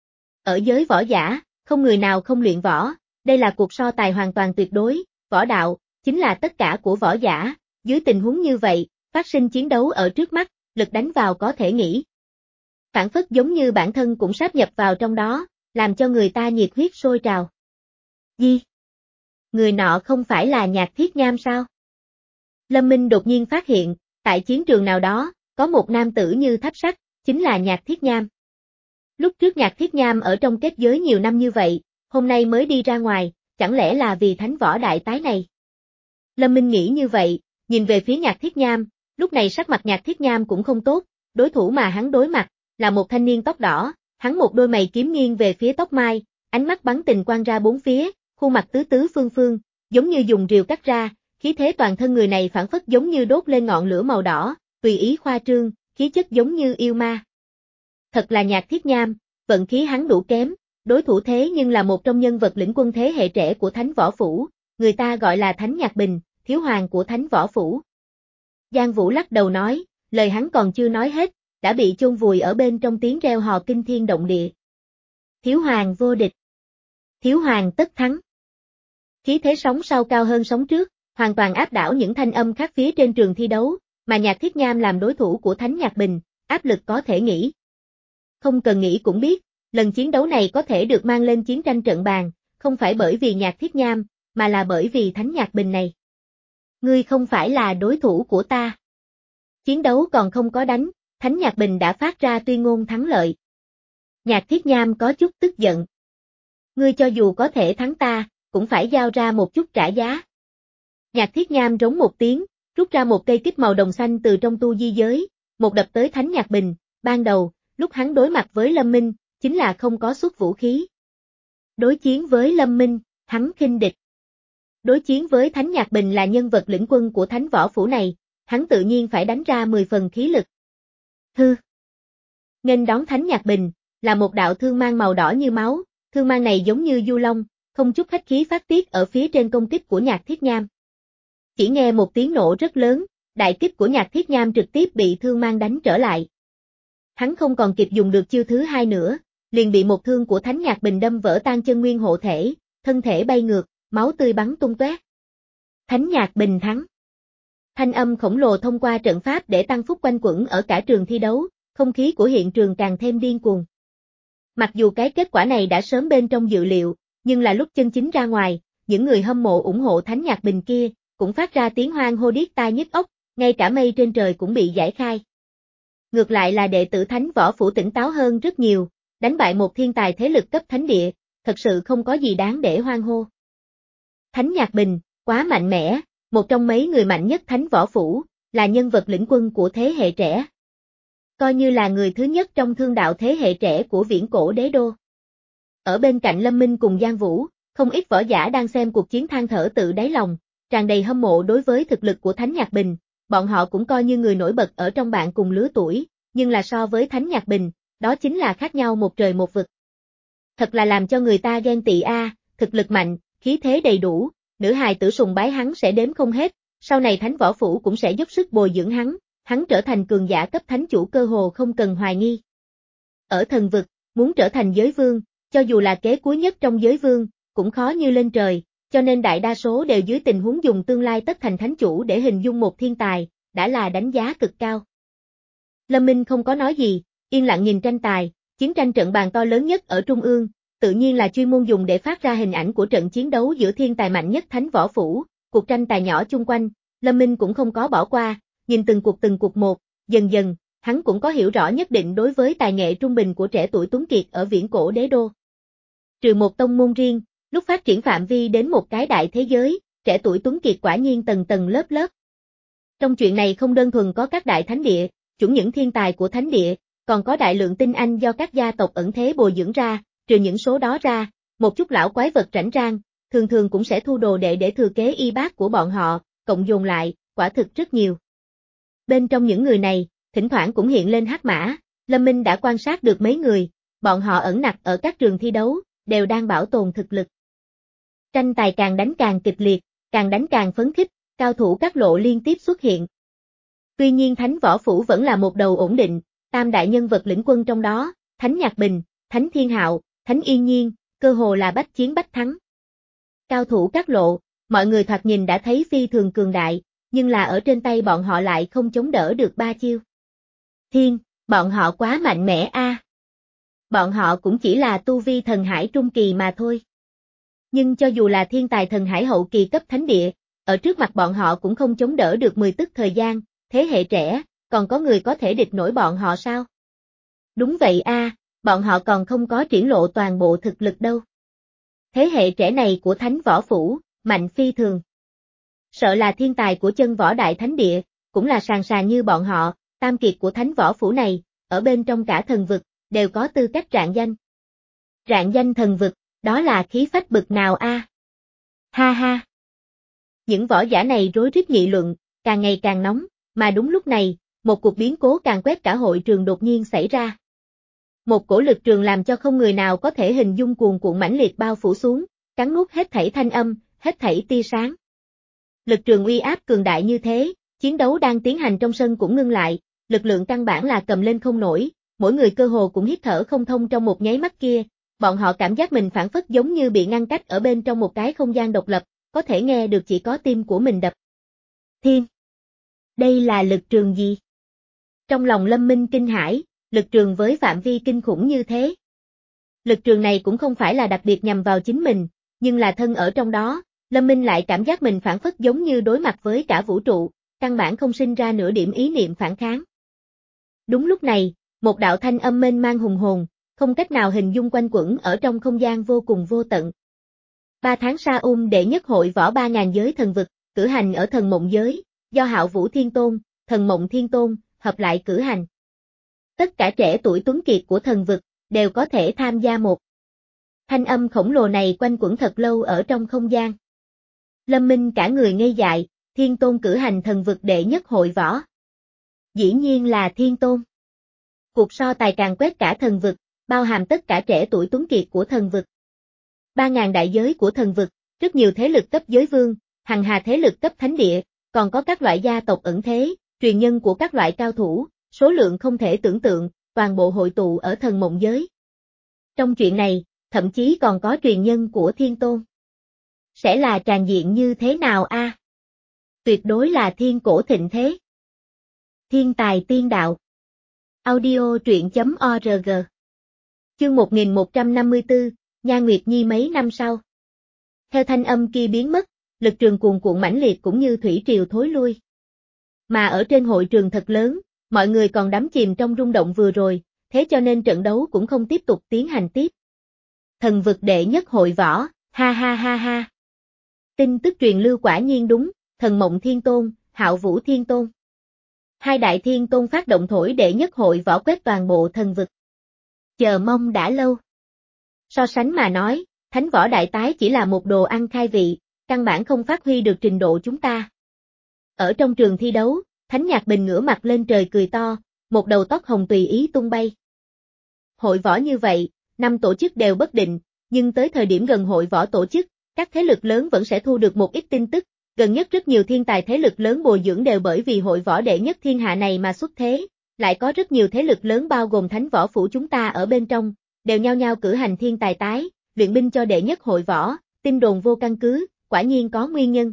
Ở giới võ giả, không người nào không luyện võ, đây là cuộc so tài hoàn toàn tuyệt đối, võ đạo, chính là tất cả của võ giả, dưới tình huống như vậy, phát sinh chiến đấu ở trước mắt, lực đánh vào có thể nghĩ. Phản phất giống như bản thân cũng sáp nhập vào trong đó, làm cho người ta nhiệt huyết sôi trào. Gì? Người nọ không phải là Nhạc Thiết Nham sao? Lâm Minh đột nhiên phát hiện, tại chiến trường nào đó, có một nam tử như tháp sắt, chính là Nhạc Thiết Nham. Lúc trước Nhạc Thiết Nham ở trong kết giới nhiều năm như vậy, hôm nay mới đi ra ngoài, chẳng lẽ là vì thánh võ đại tái này? Lâm Minh nghĩ như vậy, nhìn về phía Nhạc Thiết Nham, lúc này sắc mặt Nhạc Thiết Nham cũng không tốt, đối thủ mà hắn đối mặt, là một thanh niên tóc đỏ, hắn một đôi mày kiếm nghiêng về phía tóc mai, ánh mắt bắn tình quang ra bốn phía, khuôn mặt tứ tứ phương phương, giống như dùng rìu cắt ra, khí thế toàn thân người này phản phất giống như đốt lên ngọn lửa màu đỏ, tùy ý khoa trương, khí chất giống như yêu ma. Thật là Nhạc Thiết Nham, vận khí hắn đủ kém, đối thủ thế nhưng là một trong nhân vật lĩnh quân thế hệ trẻ của Thánh Võ Phủ, người ta gọi là Thánh Nhạc Bình, thiếu hoàng của Thánh Võ Phủ. Giang Vũ lắc đầu nói, lời hắn còn chưa nói hết, đã bị chôn vùi ở bên trong tiếng reo hò kinh thiên động địa. Thiếu hoàng vô địch. Thiếu hoàng tất thắng. Khí thế sóng sau cao hơn sóng trước, hoàn toàn áp đảo những thanh âm khác phía trên trường thi đấu, mà Nhạc Thiết Nham làm đối thủ của Thánh Nhạc Bình, áp lực có thể nghĩ. Không cần nghĩ cũng biết, lần chiến đấu này có thể được mang lên chiến tranh trận bàn, không phải bởi vì Nhạc Thiết Nham, mà là bởi vì Thánh Nhạc Bình này. Ngươi không phải là đối thủ của ta. Chiến đấu còn không có đánh, Thánh Nhạc Bình đã phát ra tuyên ngôn thắng lợi. Nhạc Thiết Nham có chút tức giận. Ngươi cho dù có thể thắng ta, cũng phải giao ra một chút trả giá. Nhạc Thiết Nham rống một tiếng, rút ra một cây kích màu đồng xanh từ trong tu di giới, một đập tới Thánh Nhạc Bình, ban đầu, lúc hắn đối mặt với Lâm Minh, chính là không có xuất vũ khí. Đối chiến với Lâm Minh, hắn khinh địch. Đối chiến với Thánh Nhạc Bình là nhân vật lĩnh quân của Thánh Võ Phủ này, hắn tự nhiên phải đánh ra mười phần khí lực. Hư. Nghênh đón Thánh Nhạc Bình, là một đạo thương mang màu đỏ như máu, thương mang này giống như du long, không chút khách khí phát tiết ở phía trên công kích của Nhạc Thiết Nham. Chỉ nghe một tiếng nổ rất lớn, đại kích của Nhạc Thiết Nham trực tiếp bị thương mang đánh trở lại. Hắn không còn kịp dùng được chiêu thứ hai nữa, liền bị một thương của Thánh Nhạc Bình đâm vỡ tan chân nguyên hộ thể, thân thể bay ngược, máu tươi bắn tung tóe. Thánh Nhạc Bình thắng. Thanh âm khổng lồ thông qua trận pháp để tăng phúc quanh quẩn ở cả trường thi đấu, không khí của hiện trường càng thêm điên cuồng. Mặc dù cái kết quả này đã sớm bên trong dự liệu, nhưng là lúc chân chính ra ngoài, những người hâm mộ ủng hộ Thánh Nhạc Bình kia, cũng phát ra tiếng hoan hô điếc tai nhức óc, ngay cả mây trên trời cũng bị giải khai. Ngược lại là đệ tử Thánh Võ Phủ tỉnh táo hơn rất nhiều, đánh bại một thiên tài thế lực cấp thánh địa, thật sự không có gì đáng để hoan hô. Thánh Nhạc Bình, quá mạnh mẽ, một trong mấy người mạnh nhất Thánh Võ Phủ, là nhân vật lĩnh quân của thế hệ trẻ. Coi như là người thứ nhất trong thương đạo thế hệ trẻ của viễn cổ đế đô. Ở bên cạnh Lâm Minh cùng Giang Vũ, không ít võ giả đang xem cuộc chiến than thở tự đáy lòng, tràn đầy hâm mộ đối với thực lực của Thánh Nhạc Bình, bọn họ cũng coi như người nổi bật ở trong bạn cùng lứa tuổi, nhưng là so với Thánh Nhạc Bình, đó chính là khác nhau một trời một vực. Thật là làm cho người ta ghen tị a, thực lực mạnh, khí thế đầy đủ, nữ hài tử sùng bái hắn sẽ đếm không hết, sau này Thánh Võ Phủ cũng sẽ dốc sức bồi dưỡng hắn, hắn trở thành cường giả cấp thánh chủ cơ hồ không cần hoài nghi. Ở thần vực, muốn trở thành giới vương, cho dù là kế cuối nhất trong giới vương, cũng khó như lên trời, cho nên đại đa số đều dưới tình huống dùng tương lai tất thành thánh chủ để hình dung một thiên tài, đã là đánh giá cực cao. Lâm Minh không có nói gì, yên lặng nhìn tranh tài, chiến tranh trận bàn to lớn nhất ở Trung ương, tự nhiên là chuyên môn dùng để phát ra hình ảnh của trận chiến đấu giữa thiên tài mạnh nhất Thánh Võ Phủ, cuộc tranh tài nhỏ chung quanh, Lâm Minh cũng không có bỏ qua, nhìn từng cuộc từng cuộc một, dần dần, hắn cũng có hiểu rõ nhất định đối với tài nghệ trung bình của trẻ tuổi tuấn kiệt ở viễn cổ đế đô. Trừ một tông môn riêng, lúc phát triển phạm vi đến một cái đại thế giới, trẻ tuổi tuấn kiệt quả nhiên tầng tầng lớp lớp. Trong chuyện này không đơn thuần có các đại thánh địa, chuẩn những thiên tài của thánh địa, còn có đại lượng tinh anh do các gia tộc ẩn thế bồi dưỡng ra, trừ những số đó ra, một chút lão quái vật rảnh rang, thường thường cũng sẽ thu đồ đệ để thừa kế y bác của bọn họ, cộng dồn lại, quả thực rất nhiều. Bên trong những người này, thỉnh thoảng cũng hiện lên hắc mã, Lâm Minh đã quan sát được mấy người, bọn họ ẩn nặc ở các trường thi đấu, đều đang bảo tồn thực lực. Tranh tài càng đánh càng kịch liệt, càng đánh càng phấn khích, cao thủ các lộ liên tiếp xuất hiện. Tuy nhiên Thánh Võ Phủ vẫn là một đầu ổn định, tam đại nhân vật lĩnh quân trong đó, Thánh Nhạc Bình, Thánh Thiên Hạo, Thánh Yên Nhiên, cơ hồ là bách chiến bách thắng. Cao thủ các lộ, mọi người thoạt nhìn đã thấy phi thường cường đại, nhưng là ở trên tay bọn họ lại không chống đỡ được ba chiêu. Thiên, bọn họ quá mạnh mẽ a. À. Bọn họ cũng chỉ là tu vi thần hải trung kỳ mà thôi. Nhưng cho dù là thiên tài thần hải hậu kỳ cấp thánh địa, ở trước mặt bọn họ cũng không chống đỡ được mười tức thời gian, thế hệ trẻ, còn có người có thể địch nổi bọn họ sao? Đúng vậy a, bọn họ còn không có triển lộ toàn bộ thực lực đâu. Thế hệ trẻ này của thánh võ phủ, mạnh phi thường. Sợ là thiên tài của chân võ đại thánh địa, cũng là sàn sàn như bọn họ, tam kiệt của thánh võ phủ này, ở bên trong cả thần vực, đều có tư cách rạng danh. Rạng danh thần vực, đó là khí phách bực nào a? À? Ha ha. Những võ giả này rối rít nghị luận, càng ngày càng nóng, mà đúng lúc này, một cuộc biến cố càng quét cả hội trường đột nhiên xảy ra. Một cổ lực trường làm cho không người nào có thể hình dung cuồn cuộn mãnh liệt bao phủ xuống, cắn nuốt hết thảy thanh âm, hết thảy tia sáng. Lực trường uy áp cường đại như thế, chiến đấu đang tiến hành trong sân cũng ngưng lại, lực lượng căn bản là cầm lên không nổi, mỗi người cơ hồ cũng hít thở không thông trong một nháy mắt kia, bọn họ cảm giác mình phản phất giống như bị ngăn cách ở bên trong một cái không gian độc lập, có thể nghe được chỉ có tim của mình đập. Thiên! Đây là lực trường gì? Trong lòng Lâm Minh kinh hãi, lực trường với phạm vi kinh khủng như thế. Lực trường này cũng không phải là đặc biệt nhằm vào chính mình, nhưng là thân ở trong đó, Lâm Minh lại cảm giác mình phản phất giống như đối mặt với cả vũ trụ, căn bản không sinh ra nửa điểm ý niệm phản kháng. Đúng lúc này, một đạo thanh âm mênh mang hùng hồn, không cách nào hình dung quanh quẩn ở trong không gian vô cùng vô tận. Ba tháng Sa Um đệ nhất hội võ ba ngàn giới thần vực, cử hành ở thần mộng giới, do Hạo Vũ Thiên Tôn, Thần Mộng Thiên Tôn, hợp lại cử hành. Tất cả trẻ tuổi tuấn kiệt của thần vực, đều có thể tham gia một. Thanh âm khổng lồ này quanh quẩn thật lâu ở trong không gian. Lâm Minh cả người ngây dại, Thiên Tôn cử hành thần vực đệ nhất hội võ. Dĩ nhiên là Thiên Tôn. Cuộc so tài càng quét cả thần vực, bao hàm tất cả trẻ tuổi tuấn kiệt của thần vực. Ba ngàn đại giới của thần vực, rất nhiều thế lực cấp giới vương, hằng hà thế lực cấp thánh địa, còn có các loại gia tộc ẩn thế, truyền nhân của các loại cao thủ, số lượng không thể tưởng tượng, toàn bộ hội tụ ở thần mộng giới. Trong chuyện này, thậm chí còn có truyền nhân của Thiên Tôn. Sẽ là tràn diện như thế nào a? À? Tuyệt đối là thiên cổ thịnh thế. Thiên tài tiên đạo. Audio truyện chấm org. Chương một nghìn một trăm năm mươi tư, Nha Nguyệt Nhi mấy năm sau. Theo thanh âm kia biến mất, lực trường cuồn cuộn mãnh liệt cũng như thủy triều thối lui. Mà ở trên hội trường thật lớn, mọi người còn đắm chìm trong rung động vừa rồi, thế cho nên trận đấu cũng không tiếp tục tiến hành tiếp. Thần vực đệ nhất hội võ, ha ha ha ha. Tin tức truyền lưu quả nhiên đúng, Thần Mộng Thiên Tôn, Hạo Vũ Thiên Tôn. Hai đại thiên tôn phát động thổi đệ nhất hội võ quét toàn bộ thần vực. Chờ mong đã lâu. So sánh mà nói, thánh võ đại tái chỉ là một đồ ăn khai vị, căn bản không phát huy được trình độ chúng ta. Ở trong trường thi đấu, Thánh Nhạc Bình ngửa mặt lên trời cười to, một đầu tóc hồng tùy ý tung bay. Hội võ như vậy, năm tổ chức đều bất định, nhưng tới thời điểm gần hội võ tổ chức, các thế lực lớn vẫn sẽ thu được một ít tin tức, gần nhất rất nhiều thiên tài thế lực lớn bồi dưỡng đều bởi vì hội võ đệ nhất thiên hạ này mà xuất thế, lại có rất nhiều thế lực lớn bao gồm Thánh Võ Phủ chúng ta ở bên trong, đều nhao nhao cử hành thiên tài tái, luyện binh cho đệ nhất hội võ, tin đồn vô căn cứ, quả nhiên có nguyên nhân.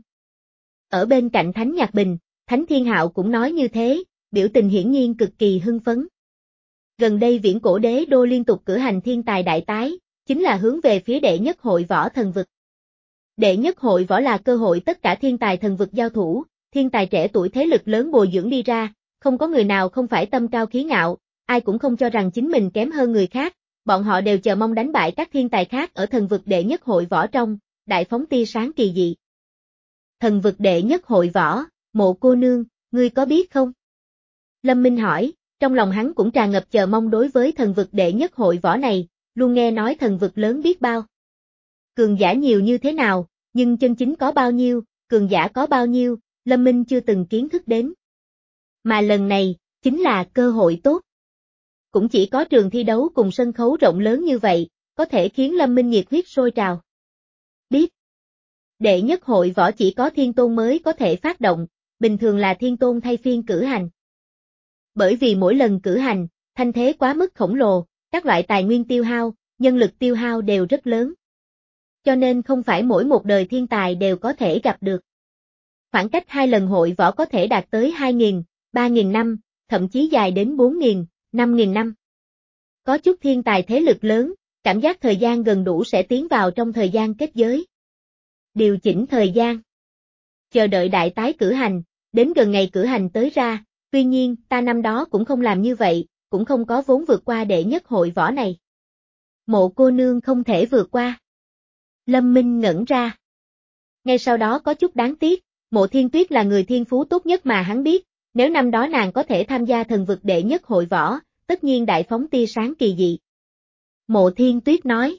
Ở bên cạnh Thánh Nhạc Bình, Thánh Thiên Hạo cũng nói như thế, biểu tình hiển nhiên cực kỳ hưng phấn. Gần đây Viễn Cổ Đế Đô liên tục cử hành thiên tài đại tái, chính là hướng về phía đệ nhất hội võ thần vực. Đệ nhất hội võ là cơ hội tất cả thiên tài thần vực giao thủ, thiên tài trẻ tuổi thế lực lớn bồi dưỡng đi ra, không có người nào không phải tâm cao khí ngạo, ai cũng không cho rằng chính mình kém hơn người khác, bọn họ đều chờ mong đánh bại các thiên tài khác ở thần vực đệ nhất hội võ trong, đại phóng tia sáng kỳ dị. Thần vực đệ nhất hội võ, Mộ cô nương, ngươi có biết không? Lâm Minh hỏi, trong lòng hắn cũng tràn ngập chờ mong đối với thần vực đệ nhất hội võ này, luôn nghe nói thần vực lớn biết bao. Cường giả nhiều như thế nào, nhưng chân chính có bao nhiêu, cường giả có bao nhiêu, Lâm Minh chưa từng kiến thức đến. Mà lần này, chính là cơ hội tốt. Cũng chỉ có trường thi đấu cùng sân khấu rộng lớn như vậy, có thể khiến Lâm Minh nhiệt huyết sôi trào. Biết. Đệ nhất hội võ chỉ có thiên tôn mới có thể phát động, bình thường là thiên tôn thay phiên cử hành. Bởi vì mỗi lần cử hành, thanh thế quá mức khổng lồ, các loại tài nguyên tiêu hao, nhân lực tiêu hao đều rất lớn. Cho nên không phải mỗi một đời thiên tài đều có thể gặp được. Khoảng cách hai lần hội võ có thể đạt tới hai nghìn, ba nghìn năm, thậm chí dài đến bốn nghìn, năm nghìn năm. Có chút thiên tài thế lực lớn, cảm giác thời gian gần đủ sẽ tiến vào trong thời gian kết giới. Điều chỉnh thời gian. Chờ đợi đại tái cử hành, đến gần ngày cử hành tới ra, tuy nhiên, ta năm đó cũng không làm như vậy, cũng không có vốn vượt qua đệ nhất hội võ này. Mộ cô nương không thể vượt qua. Lâm Minh ngẩn ra. Ngay sau đó có chút đáng tiếc, Mộ Thiên Tuyết là người thiên phú tốt nhất mà hắn biết, nếu năm đó nàng có thể tham gia thần vực đệ nhất hội võ, tất nhiên đại phóng tia sáng kỳ dị. Mộ Thiên Tuyết nói.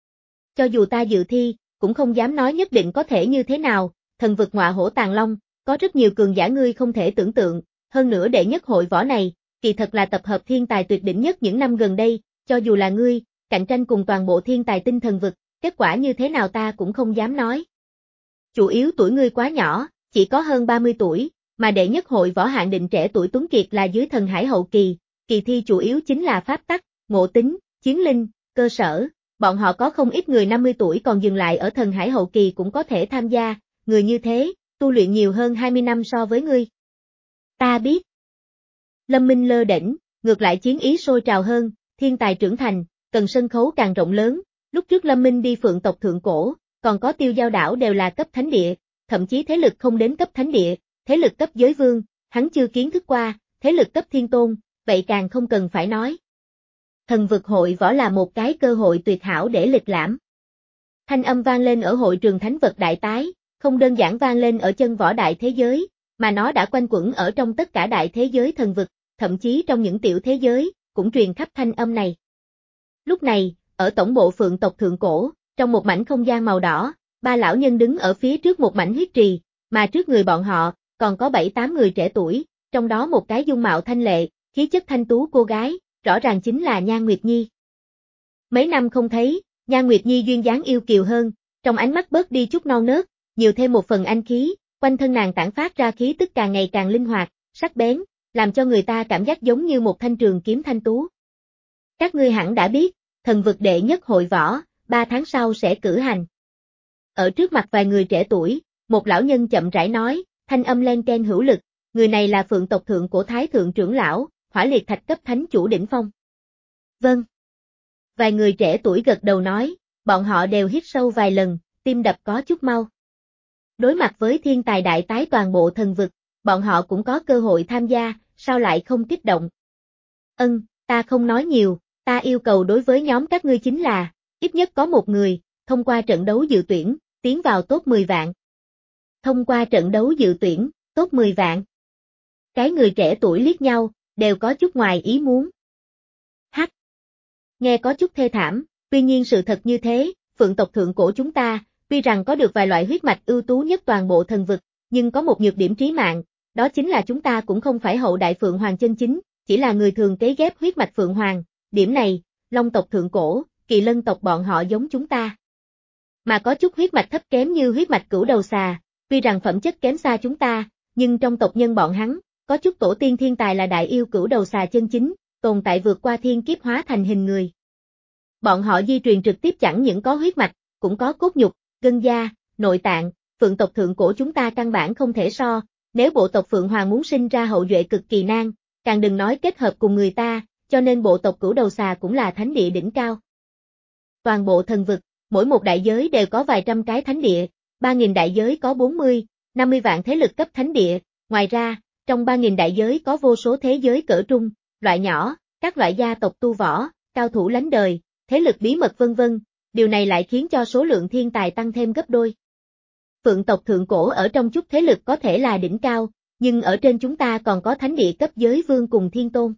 Cho dù ta dự thi, cũng không dám nói nhất định có thể như thế nào, thần vực ngọa hổ tàng long, có rất nhiều cường giả ngươi không thể tưởng tượng, hơn nữa đệ nhất hội võ này, kỳ thật là tập hợp thiên tài tuyệt đỉnh nhất những năm gần đây, cho dù là ngươi, cạnh tranh cùng toàn bộ thiên tài tinh thần vực, kết quả như thế nào ta cũng không dám nói. Chủ yếu tuổi ngươi quá nhỏ, chỉ có hơn ba mươi tuổi, mà đệ nhất hội võ hạn định trẻ tuổi tuấn kiệt là dưới thần hải hậu kỳ, kỳ thi chủ yếu chính là pháp tắc, ngộ tính, chiến linh, cơ sở, bọn họ có không ít người năm mươi tuổi còn dừng lại ở thần hải hậu kỳ cũng có thể tham gia, người như thế, tu luyện nhiều hơn hai mươi năm so với ngươi. Ta biết. Lâm Minh lơ đễnh, ngược lại chiến ý sôi trào hơn, thiên tài trưởng thành, cần sân khấu càng rộng lớn, lúc trước Lâm Minh đi Phượng tộc thượng cổ, còn có Tiêu Giao đảo đều là cấp thánh địa, thậm chí thế lực không đến cấp thánh địa, thế lực cấp giới vương, hắn chưa kiến thức qua, thế lực cấp thiên tôn, vậy càng không cần phải nói. Thần vực hội võ là một cái cơ hội tuyệt hảo để lịch lãm. Thanh âm vang lên ở hội trường thánh vật đại tái, không đơn giản vang lên ở chân võ đại thế giới, mà nó đã quanh quẩn ở trong tất cả đại thế giới thần vực, thậm chí trong những tiểu thế giới, cũng truyền khắp thanh âm này. Lúc này, ở tổng bộ Phượng tộc thượng cổ, trong một mảnh không gian màu đỏ, ba lão nhân đứng ở phía trước một mảnh huyết trì, mà trước người bọn họ, còn có bảy tám người trẻ tuổi, trong đó một cái dung mạo thanh lệ, khí chất thanh tú cô gái, rõ ràng chính là Nhan Nguyệt Nhi. Mấy năm không thấy, Nhan Nguyệt Nhi duyên dáng yêu kiều hơn, trong ánh mắt bớt đi chút non nớt, nhiều thêm một phần anh khí, quanh thân nàng tản phát ra khí tức càng ngày càng linh hoạt, sắc bén, làm cho người ta cảm giác giống như một thanh trường kiếm thanh tú. Các ngươi hẳn đã biết, thần vực đệ nhất hội võ, ba tháng sau sẽ cử hành. Ở trước mặt vài người trẻ tuổi, một lão nhân chậm rãi nói, thanh âm len ken hữu lực, người này là Phượng tộc thượng cổ thái thượng trưởng lão, Hỏa Liệt Thạch cấp thánh chủ đỉnh phong. Vâng. Vài người trẻ tuổi gật đầu nói, bọn họ đều hít sâu vài lần, tim đập có chút mau. Đối mặt với thiên tài đại tái toàn bộ thần vực, bọn họ cũng có cơ hội tham gia, sao lại không kích động? Ân, ta không nói nhiều, ta yêu cầu đối với nhóm các ngươi chính là, ít nhất có một người, thông qua trận đấu dự tuyển, tiến vào top mười vạn. Thông qua trận đấu dự tuyển, top mười vạn. Cái người trẻ tuổi liếc nhau, đều có chút ngoài ý muốn. Hắc. Nghe có chút thê thảm, tuy nhiên sự thật như thế, Phượng tộc thượng cổ chúng ta, tuy rằng có được vài loại huyết mạch ưu tú nhất toàn bộ thần vực, nhưng có một nhược điểm trí mạng, đó chính là chúng ta cũng không phải hậu đại Phượng Hoàng chân chính, chỉ là người thường kế ghép huyết mạch Phượng Hoàng, điểm này, Long tộc thượng cổ, Kỳ Lân tộc bọn họ giống chúng ta. Mà có chút huyết mạch thấp kém như huyết mạch Cửu Đầu Xà, tuy rằng phẩm chất kém xa chúng ta, nhưng trong tộc nhân bọn hắn, có chút tổ tiên thiên tài là đại yêu Cửu Đầu Xà chân chính, tồn tại vượt qua thiên kiếp hóa thành hình người. Bọn họ di truyền trực tiếp chẳng những có huyết mạch, cũng có cốt nhục, gân da, nội tạng, Phượng tộc thượng cổ chúng ta căn bản không thể so, nếu bộ tộc Phượng Hoàng muốn sinh ra hậu duệ cực kỳ nan, càng đừng nói kết hợp cùng người ta, cho nên bộ tộc Cửu Đầu Xà cũng là thánh địa đỉnh cao. Toàn bộ thần vực, mỗi một đại giới đều có vài trăm cái thánh địa, ba nghìn đại giới có bốn mươi, năm mươi vạn thế lực cấp thánh địa, ngoài ra, trong ba nghìn đại giới có vô số thế giới cỡ trung, loại nhỏ, các loại gia tộc tu võ, cao thủ lánh đời, thế lực bí mật vân vân, điều này lại khiến cho số lượng thiên tài tăng thêm gấp đôi. Phượng tộc thượng cổ ở trong chút thế lực có thể là đỉnh cao, nhưng ở trên chúng ta còn có thánh địa cấp giới vương cùng thiên tôn.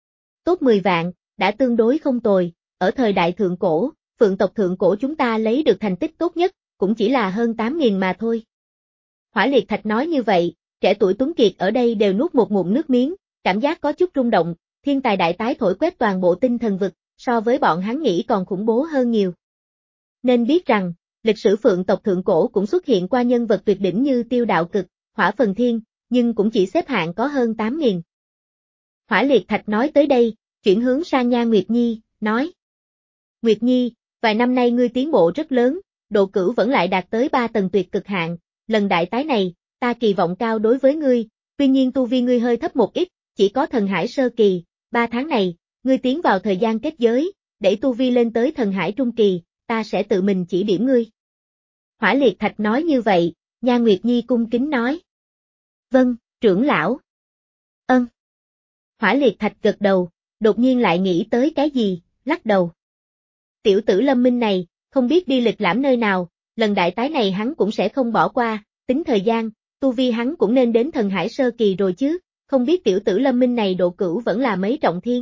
Top mười vạn, đã tương đối không tồi, ở thời đại thượng cổ, Phượng tộc thượng cổ chúng ta lấy được thành tích tốt nhất, cũng chỉ là hơn tám nghìn mà thôi. Hỏa Liệt Thạch nói như vậy, trẻ tuổi tuấn kiệt ở đây đều nuốt một ngụm nước miếng, cảm giác có chút rung động, thiên tài đại tái thổi quét toàn bộ tinh thần vực, so với bọn hắn nghĩ còn khủng bố hơn nhiều. Nên biết rằng, lịch sử Phượng tộc thượng cổ cũng xuất hiện qua nhân vật tuyệt đỉnh như Tiêu Đạo Cực, Hỏa Phần Thiên, nhưng cũng chỉ xếp hạng có hơn tám nghìn. Hỏa Liệt Thạch nói tới đây, chuyển hướng sang Nhan Nguyệt Nhi, nói. Nguyệt Nhi, vài năm nay ngươi tiến bộ rất lớn, độ cửu vẫn lại đạt tới ba tầng tuyệt cực hạn, lần đại tái này, ta kỳ vọng cao đối với ngươi, tuy nhiên tu vi ngươi hơi thấp một ít, chỉ có thần hải sơ kỳ, ba tháng này, ngươi tiến vào thời gian kết giới, để tu vi lên tới thần hải trung kỳ, ta sẽ tự mình chỉ điểm ngươi. Hỏa Liệt Thạch nói như vậy, Nha Nguyệt Nhi cung kính nói. Vâng, trưởng lão. Ân. Hỏa Liệt Thạch gật đầu, đột nhiên lại nghĩ tới cái gì, lắc đầu. Tiểu tử Lâm Minh này, không biết đi lịch lãm nơi nào, lần đại tái này hắn cũng sẽ không bỏ qua, tính thời gian, tu vi hắn cũng nên đến thần hải sơ kỳ rồi chứ, không biết tiểu tử Lâm Minh này độ cửu vẫn là mấy trọng thiên.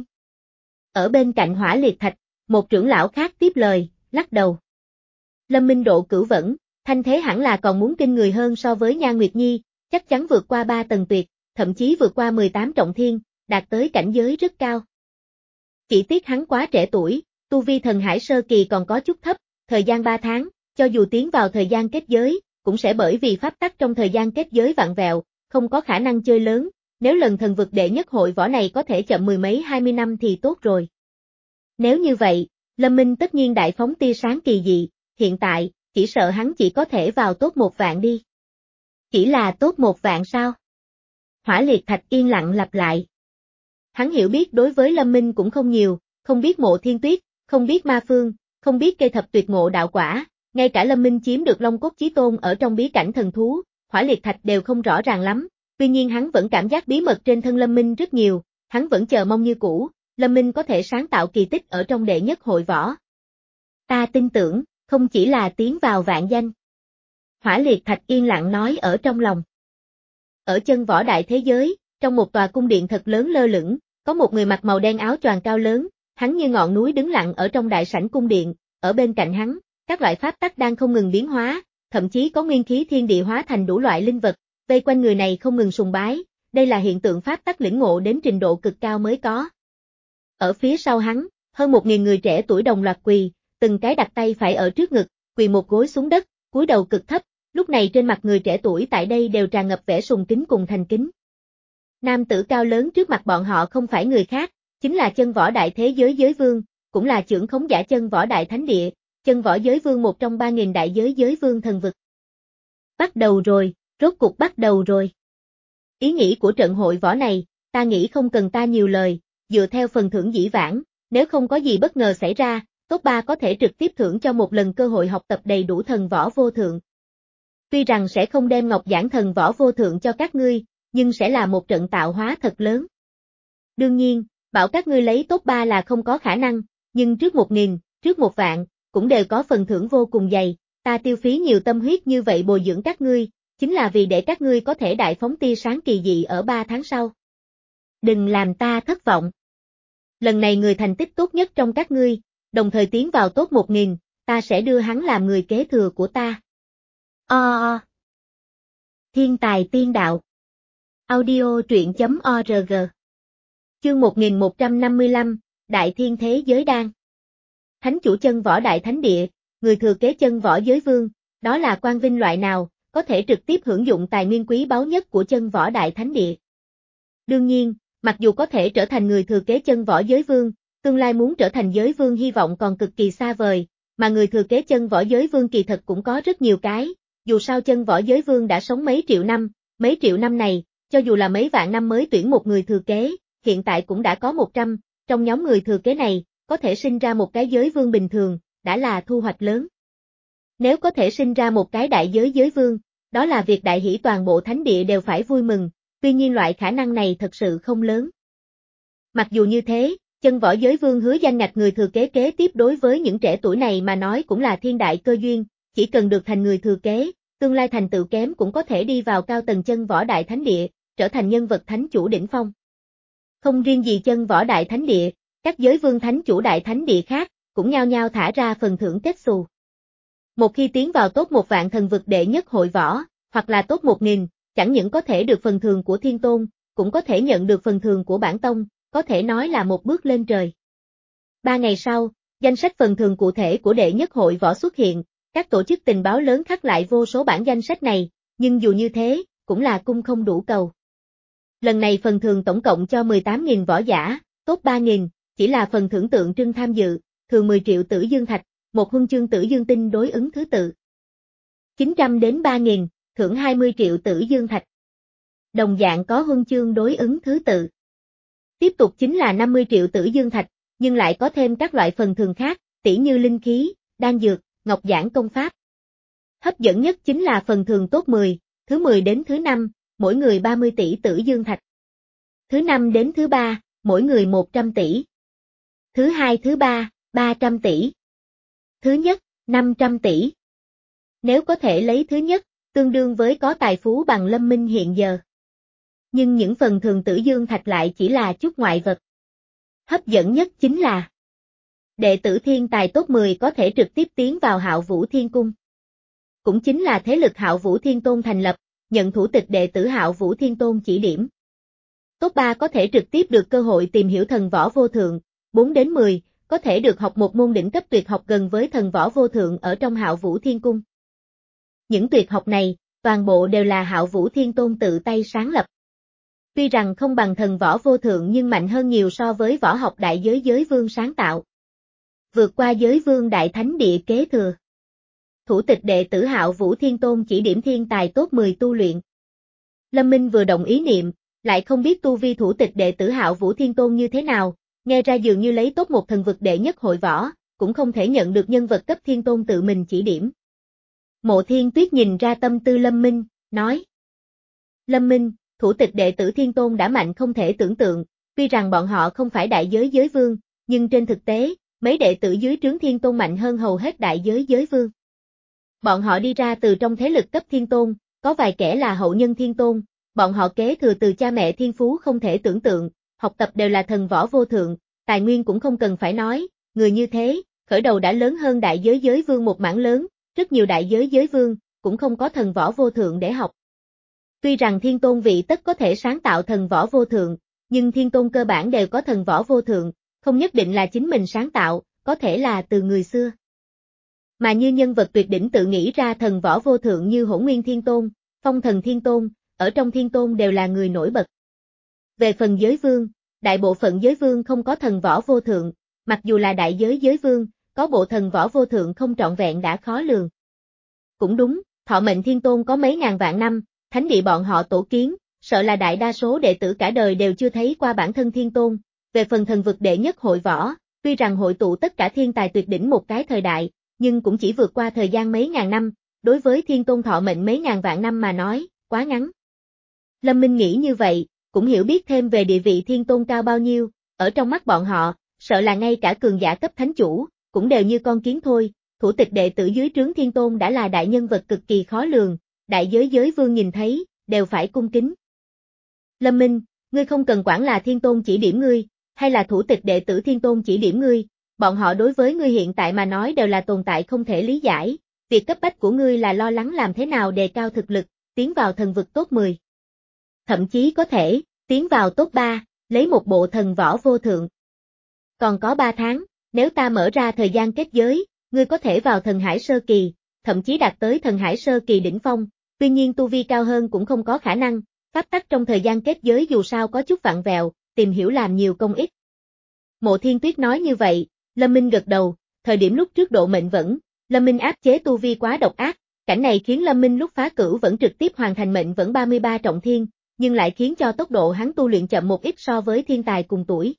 Ở bên cạnh Hỏa Liệt Thạch, một trưởng lão khác tiếp lời, lắc đầu. Lâm Minh độ cửu vẫn, thanh thế hẳn là còn muốn kinh người hơn so với Nha Nguyệt Nhi, chắc chắn vượt qua ba tầng tuyệt, thậm chí vượt qua mười tám trọng thiên, đạt tới cảnh giới rất cao. Chỉ tiếc hắn quá trẻ tuổi, tu vi thần hải sơ kỳ còn có chút thấp, thời gian ba tháng, cho dù tiến vào thời gian kết giới, cũng sẽ bởi vì pháp tắc trong thời gian kết giới vặn vẹo, không có khả năng chơi lớn, nếu lần thần vực đệ nhất hội võ này có thể chậm mười mấy hai mươi năm thì tốt rồi. Nếu như vậy, Lâm Minh tất nhiên đại phóng tia sáng kỳ dị, hiện tại, chỉ sợ hắn chỉ có thể vào top một vạn đi. Chỉ là top một vạn sao? Hỏa Liệt Thạch yên lặng lặp lại. Hắn hiểu biết đối với Lâm Minh cũng không nhiều, không biết Mộ Thiên Tuyết, không biết Ma Phương, không biết cây thập tuyệt ngộ đạo quả, ngay cả Lâm Minh chiếm được Long Cốt Chí Tôn ở trong bí cảnh thần thú, Hỏa Liệt Thạch đều không rõ ràng lắm, tuy nhiên hắn vẫn cảm giác bí mật trên thân Lâm Minh rất nhiều, hắn vẫn chờ mong như cũ, Lâm Minh có thể sáng tạo kỳ tích ở trong đệ nhất hội võ. Ta tin tưởng, không chỉ là tiến vào vạn danh. Hỏa Liệt Thạch yên lặng nói ở trong lòng. Ở chân võ đại thế giới, trong một tòa cung điện thật lớn lơ lửng, có một người mặc màu đen áo choàng cao lớn, hắn như ngọn núi đứng lặng ở trong đại sảnh cung điện, ở bên cạnh hắn, các loại pháp tắc đang không ngừng biến hóa, thậm chí có nguyên khí thiên địa hóa thành đủ loại linh vật, vây quanh người này không ngừng sùng bái, đây là hiện tượng pháp tắc lĩnh ngộ đến trình độ cực cao mới có. Ở phía sau hắn, hơn một nghìn người trẻ tuổi đồng loạt quỳ, từng cái đặt tay phải ở trước ngực, quỳ một gối xuống đất, cúi đầu cực thấp, lúc này trên mặt người trẻ tuổi tại đây đều tràn ngập vẻ sùng kính cùng thành kính. Nam tử cao lớn trước mặt bọn họ không phải người khác, chính là chân võ đại thế giới giới vương, cũng là trưởng khống giả chân võ đại thánh địa, chân võ giới vương một trong ba nghìn đại giới giới vương thần vực. Bắt đầu rồi, rốt cuộc bắt đầu rồi. Ý nghĩ của trận hội võ này, ta nghĩ không cần ta nhiều lời, dựa theo phần thưởng dĩ vãng, nếu không có gì bất ngờ xảy ra, top ba có thể trực tiếp thưởng cho một lần cơ hội học tập đầy đủ thần võ vô thượng. Tuy rằng sẽ không đem ngọc giảng thần võ vô thượng cho các ngươi, nhưng sẽ là một trận tạo hóa thật lớn. Đương nhiên, bảo các ngươi lấy top ba là không có khả năng, nhưng trước một nghìn, trước một vạn, cũng đều có phần thưởng vô cùng dày, ta tiêu phí nhiều tâm huyết như vậy bồi dưỡng các ngươi, chính là vì để các ngươi có thể đại phóng tia sáng kỳ dị ở ba tháng sau. Đừng làm ta thất vọng. Lần này người thành tích tốt nhất trong các ngươi, đồng thời tiến vào top một nghìn, ta sẽ đưa hắn làm người kế thừa của ta. O. Thiên tài tiên đạo. Audio truyện chấm org. Chương một nghìn một trăm năm mươi lăm, Đại Thiên Thế Giới Đan. Thánh chủ chân võ đại thánh địa, người thừa kế chân võ giới vương, đó là quan vinh loại nào, có thể trực tiếp hưởng dụng tài nguyên quý báu nhất của chân võ đại thánh địa. Đương nhiên, mặc dù có thể trở thành người thừa kế chân võ giới vương, tương lai muốn trở thành giới vương hy vọng còn cực kỳ xa vời, mà người thừa kế chân võ giới vương kỳ thật cũng có rất nhiều cái, dù sao chân võ giới vương đã sống mấy triệu năm, mấy triệu năm này, cho dù là mấy vạn năm mới tuyển một người thừa kế, hiện tại cũng đã có một trăm, trong nhóm người thừa kế này, có thể sinh ra một cái giới vương bình thường, đã là thu hoạch lớn. Nếu có thể sinh ra một cái đại giới giới vương, đó là việc đại hỷ toàn bộ thánh địa đều phải vui mừng, tuy nhiên loại khả năng này thật sự không lớn. Mặc dù như thế, chân võ giới vương hứa danh ngạch người thừa kế kế tiếp đối với những trẻ tuổi này mà nói cũng là thiên đại cơ duyên, chỉ cần được thành người thừa kế, tương lai thành tựu kém cũng có thể đi vào cao tầng chân võ đại thánh địa, trở thành nhân vật thánh chủ đỉnh phong. Không riêng gì chân võ đại thánh địa, các giới vương thánh chủ đại thánh địa khác, cũng nhao nhao thả ra phần thưởng kết xù. Một khi tiến vào top một vạn thần vực đệ nhất hội võ, hoặc là top một nghìn, chẳng những có thể được phần thưởng của thiên tôn, cũng có thể nhận được phần thưởng của bản tông, có thể nói là một bước lên trời. Ba ngày sau, danh sách phần thưởng cụ thể của đệ nhất hội võ xuất hiện, các tổ chức tình báo lớn khắc lại vô số bản danh sách này, nhưng dù như thế, cũng là cung không đủ cầu. Lần này phần thưởng tổng cộng cho mười tám nghìn võ giả, top ba nghìn, chỉ là phần thưởng tượng trưng tham dự, thường mười triệu tử dương thạch, một huân chương tử dương tinh đối ứng thứ tự. chín trăm đến ba nghìn, thưởng hai mươi triệu tử dương thạch. Đồng dạng có huân chương đối ứng thứ tự. Tiếp tục chính là năm mươi triệu tử dương thạch, nhưng lại có thêm các loại phần thường khác, tỉ như linh khí, đan dược, ngọc giản công pháp. Hấp dẫn nhất chính là phần thường top mười, thứ mười đến thứ năm, mỗi người ba mươi tỷ tử dương thạch. Thứ năm đến thứ ba, mỗi người một trăm tỷ. Thứ hai thứ ba, ba trăm tỷ. Thứ nhất, năm trăm tỷ. Nếu có thể lấy thứ nhất, tương đương với có tài phú bằng Lâm Minh hiện giờ. Nhưng những phần thường tử dương thạch lại chỉ là chút ngoại vật. Hấp dẫn nhất chính là đệ tử thiên tài top mười có thể trực tiếp tiến vào Hạo Vũ Thiên Cung. Cũng chính là thế lực Hạo Vũ Thiên Tôn thành lập, nhận thủ tịch đệ tử Hạo Vũ Thiên Tôn chỉ điểm. Top ba có thể trực tiếp được cơ hội tìm hiểu thần võ vô thượng, bốn đến mười, có thể được học một môn đỉnh cấp tuyệt học gần với thần võ vô thượng ở trong Hạo Vũ Thiên Cung. Những tuyệt học này, toàn bộ đều là Hạo Vũ Thiên Tôn tự tay sáng lập. Tuy rằng không bằng thần võ vô thượng nhưng mạnh hơn nhiều so với võ học đại giới giới vương sáng tạo. Vượt qua giới vương đại thánh địa kế thừa. Thủ tịch đệ tử Hạo Vũ Thiên Tôn chỉ điểm thiên tài top mười tu luyện. Lâm Minh vừa động ý niệm, lại không biết tu vi thủ tịch đệ tử Hạo Vũ Thiên Tôn như thế nào, nghe ra dường như lấy top một thần vực đệ nhất hội võ, cũng không thể nhận được nhân vật cấp thiên tôn tự mình chỉ điểm. Mộ Thiên Tuyết nhìn ra tâm tư Lâm Minh, nói. Lâm Minh, thủ tịch đệ tử Thiên Tôn đã mạnh không thể tưởng tượng, tuy rằng bọn họ không phải đại giới giới vương, nhưng trên thực tế, mấy đệ tử dưới trướng Thiên Tôn mạnh hơn hầu hết đại giới giới vương. Bọn họ đi ra từ trong thế lực cấp Thiên Tôn, có vài kẻ là hậu nhân Thiên Tôn, bọn họ kế thừa từ cha mẹ thiên phú không thể tưởng tượng, học tập đều là thần võ vô thượng, tài nguyên cũng không cần phải nói, người như thế, khởi đầu đã lớn hơn đại giới giới vương một mảng lớn, rất nhiều đại giới giới vương, cũng không có thần võ vô thượng để học. Tuy rằng Thiên Tôn vị tất có thể sáng tạo thần võ vô thượng, nhưng Thiên Tôn cơ bản đều có thần võ vô thượng, không nhất định là chính mình sáng tạo, có thể là từ người xưa. Mà như nhân vật tuyệt đỉnh tự nghĩ ra thần võ vô thượng như Hỗn Nguyên Thiên Tôn, Phong Thần Thiên Tôn, ở trong Thiên Tôn đều là người nổi bật. Về phần giới vương, đại bộ phận giới vương không có thần võ vô thượng, mặc dù là đại giới giới vương, có bộ thần võ vô thượng không trọn vẹn đã khó lường. Cũng đúng, thọ mệnh Thiên Tôn có mấy ngàn vạn năm, thánh địa bọn họ tổ kiến, sợ là đại đa số đệ tử cả đời đều chưa thấy qua bản thân Thiên Tôn. Về phần thần vực đệ nhất hội võ, tuy rằng hội tụ tất cả thiên tài tuyệt đỉnh một cái thời đại, nhưng cũng chỉ vượt qua thời gian mấy ngàn năm, đối với Thiên Tôn thọ mệnh mấy ngàn vạn năm mà nói, quá ngắn. Lâm Minh nghĩ như vậy, cũng hiểu biết thêm về địa vị Thiên Tôn cao bao nhiêu, ở trong mắt bọn họ, sợ là ngay cả cường giả cấp thánh chủ, cũng đều như con kiến thôi, thủ tịch đệ tử dưới trướng Thiên Tôn đã là đại nhân vật cực kỳ khó lường, đại giới giới vương nhìn thấy, đều phải cung kính. Lâm Minh, ngươi không cần quản là Thiên Tôn chỉ điểm ngươi, hay là thủ tịch đệ tử Thiên Tôn chỉ điểm ngươi, bọn họ đối với ngươi hiện tại mà nói đều là tồn tại không thể lý giải, việc cấp bách của ngươi là lo lắng làm thế nào đề cao thực lực, tiến vào thần vực top mười. Thậm chí có thể, tiến vào top ba, lấy một bộ thần võ vô thượng. Còn có ba tháng, nếu ta mở ra thời gian kết giới, ngươi có thể vào thần hải sơ kỳ, thậm chí đạt tới thần hải sơ kỳ đỉnh phong, tuy nhiên tu vi cao hơn cũng không có khả năng, pháp tắc trong thời gian kết giới dù sao có chút vặn vẹo, tìm hiểu làm nhiều công ích. Mộ Thiên Tuyết nói như vậy, Lâm Minh gật đầu, thời điểm lúc trước độ mệnh vẫn, Lâm Minh áp chế tu vi quá độc ác, cảnh này khiến Lâm Minh lúc phá cửu vẫn trực tiếp hoàn thành mệnh vẫn ba mươi ba trọng thiên, nhưng lại khiến cho tốc độ hắn tu luyện chậm một ít so với thiên tài cùng tuổi.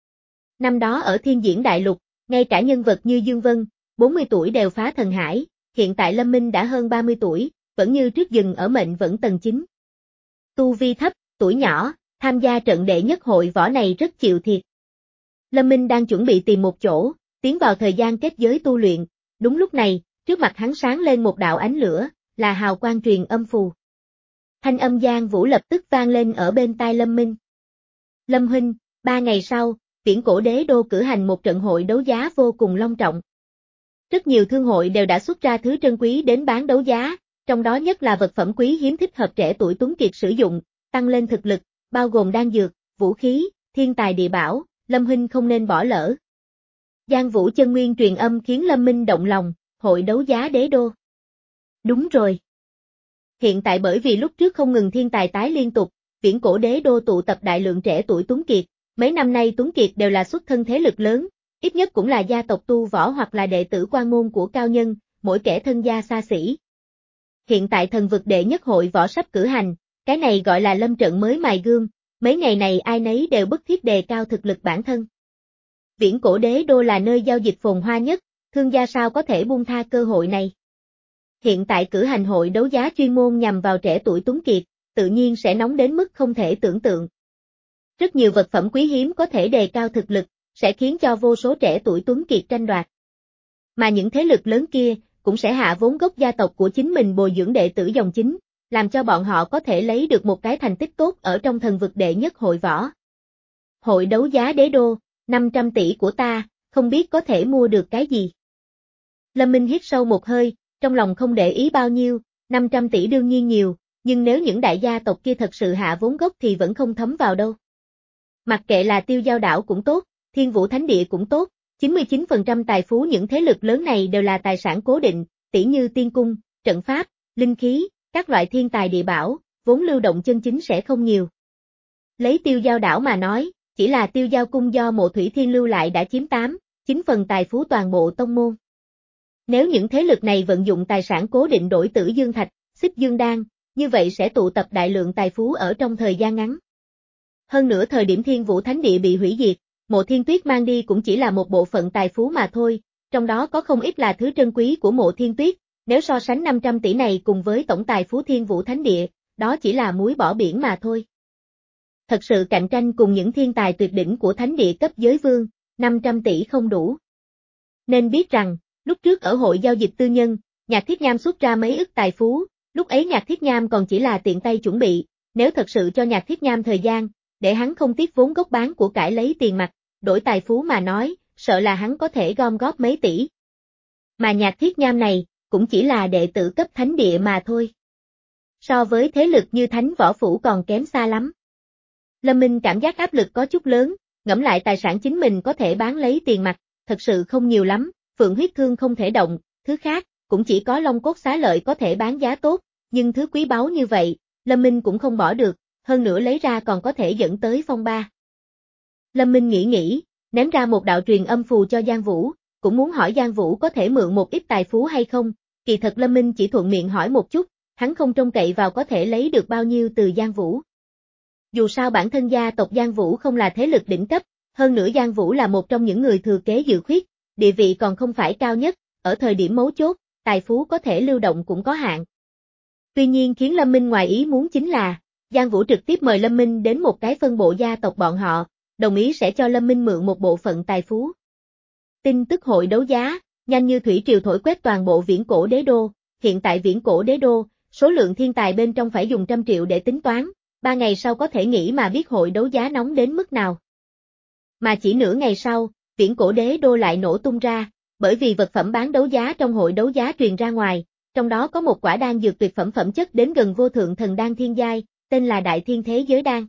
Năm đó ở Thiên Diễn Đại Lục, ngay cả nhân vật như Dương Vân, bốn mươi tuổi đều phá thần hải, hiện tại Lâm Minh đã hơn ba mươi tuổi, vẫn như trước dừng ở mệnh vẫn tầng chín. Tu vi thấp, tuổi nhỏ, tham gia trận đệ nhất hội võ này rất chịu thiệt. Lâm Minh đang chuẩn bị tìm một chỗ, tiến vào thời gian kết giới tu luyện, đúng lúc này, trước mặt hắn sáng lên một đạo ánh lửa, là hào quang truyền âm phù. Thanh âm Giang Vũ lập tức vang lên ở bên tai Lâm Minh. Lâm huynh, ba ngày sau, Viễn Cổ Đế Đô cử hành một trận hội đấu giá vô cùng long trọng. Rất nhiều thương hội đều đã xuất ra thứ trân quý đến bán đấu giá, trong đó nhất là vật phẩm quý hiếm thích hợp trẻ tuổi tuấn kiệt sử dụng, tăng lên thực lực, bao gồm đan dược, vũ khí, thiên tài địa bảo, Lâm huynh không nên bỏ lỡ. Giang Vũ chân nguyên truyền âm khiến Lâm Minh động lòng, hội đấu giá đế đô. Đúng rồi. Hiện tại bởi vì lúc trước không ngừng thiên tài tái liên tục, Viễn Cổ Đế Đô tụ tập đại lượng trẻ tuổi tuấn kiệt, mấy năm nay tuấn kiệt đều là xuất thân thế lực lớn, ít nhất cũng là gia tộc tu võ hoặc là đệ tử quan môn của cao nhân, mỗi kẻ thân gia xa xỉ. Hiện tại thần vực đệ nhất hội võ sắp cử hành, cái này gọi là lâm trận mới mài gương, mấy ngày này ai nấy đều bức thiết đề cao thực lực bản thân. Viễn cổ đế đô là nơi giao dịch phồn hoa nhất, thương gia sao có thể buông tha cơ hội này. Hiện tại cử hành hội đấu giá chuyên môn nhằm vào trẻ tuổi tuấn kiệt, tự nhiên sẽ nóng đến mức không thể tưởng tượng. Rất nhiều vật phẩm quý hiếm có thể đề cao thực lực, sẽ khiến cho vô số trẻ tuổi tuấn kiệt tranh đoạt. Mà những thế lực lớn kia, cũng sẽ hạ vốn gốc gia tộc của chính mình bồi dưỡng đệ tử dòng chính, làm cho bọn họ có thể lấy được một cái thành tích tốt ở trong thần vực đệ nhất hội võ. Hội đấu giá đế đô, năm trăm tỷ của ta, không biết có thể mua được cái gì. Lâm Minh hít sâu một hơi, trong lòng không để ý bao nhiêu, năm trăm tỷ đương nhiên nhiều, nhưng nếu những đại gia tộc kia thật sự hạ vốn gốc thì vẫn không thấm vào đâu. Mặc kệ là Tiêu Giao đảo cũng tốt, Thiên Vũ Thánh Địa cũng tốt, chín mươi chín phần trăm tài phú những thế lực lớn này đều là tài sản cố định, tỉ như tiên cung, trận pháp, linh khí, các loại thiên tài địa bảo, vốn lưu động chân chính sẽ không nhiều. Lấy Tiêu Giao đảo mà nói, chỉ là Tiêu Giao cung do Mộ Thủy Thiên lưu lại đã chiếm tám, chín phần tài phú toàn bộ tông môn. Nếu những thế lực này vận dụng tài sản cố định đổi Tử Dương Thạch, Xích Dương Đan, như vậy sẽ tụ tập đại lượng tài phú ở trong thời gian ngắn. Hơn nữa thời điểm Thiên Vũ Thánh Địa bị hủy diệt, Mộ Thiên Tuyết mang đi cũng chỉ là một bộ phận tài phú mà thôi, trong đó có không ít là thứ trân quý của Mộ Thiên Tuyết, nếu so sánh năm trăm tỷ này cùng với tổng tài phú Thiên Vũ Thánh Địa, đó chỉ là muối bỏ biển mà thôi. Thật sự cạnh tranh cùng những thiên tài tuyệt đỉnh của Thánh Địa cấp giới vương, năm trăm tỷ không đủ. Nên biết rằng, lúc trước ở hội giao dịch tư nhân, Nhạc Thiết Nham xuất ra mấy ức tài phú, lúc ấy Nhạc Thiết Nham còn chỉ là tiện tay chuẩn bị, nếu thật sự cho Nhạc Thiết Nham thời gian, để hắn không tiếc vốn gốc bán của cải lấy tiền mặt, đổi tài phú mà nói, sợ là hắn có thể gom góp mấy tỷ. Mà Nhạc Thiết Nham này, cũng chỉ là đệ tử cấp Thánh Địa mà thôi. So với thế lực như Thánh Võ Phủ còn kém xa lắm. Lâm Minh cảm giác áp lực có chút lớn, ngẫm lại tài sản chính mình có thể bán lấy tiền mặt, thật sự không nhiều lắm, Phượng huyết thương không thể động, thứ khác, cũng chỉ có Long Cốt Xá Lợi có thể bán giá tốt, nhưng thứ quý báu như vậy, Lâm Minh cũng không bỏ được, hơn nữa lấy ra còn có thể dẫn tới phong ba. Lâm Minh nghĩ nghĩ, ném ra một đạo truyền âm phù cho Giang Vũ, cũng muốn hỏi Giang Vũ có thể mượn một ít tài phú hay không, kỳ thật Lâm Minh chỉ thuận miệng hỏi một chút, hắn không trông cậy vào có thể lấy được bao nhiêu từ Giang Vũ. Dù sao bản thân gia tộc Giang Vũ không là thế lực đỉnh cấp, hơn nữa Giang Vũ là một trong những người thừa kế Dự Khuyết, địa vị còn không phải cao nhất, ở thời điểm mấu chốt, tài phú có thể lưu động cũng có hạn. Tuy nhiên khiến Lâm Minh ngoài ý muốn chính là, Giang Vũ trực tiếp mời Lâm Minh đến một cái phân bộ gia tộc bọn họ, đồng ý sẽ cho Lâm Minh mượn một bộ phận tài phú. Tin tức hội đấu giá, nhanh như thủy triều thổi quét toàn bộ viễn cổ đế đô, hiện tại viễn cổ đế đô, số lượng thiên tài bên trong phải dùng trăm triệu để tính toán, ba ngày sau có thể nghĩ mà biết hội đấu giá nóng đến mức nào. Mà chỉ nửa ngày sau, viễn cổ đế đô lại nổ tung ra, bởi vì vật phẩm bán đấu giá trong hội đấu giá truyền ra ngoài, trong đó có một quả đan dược tuyệt phẩm phẩm chất đến gần vô thượng thần đan thiên giai, tên là Đại Thiên Thế Giới Đan.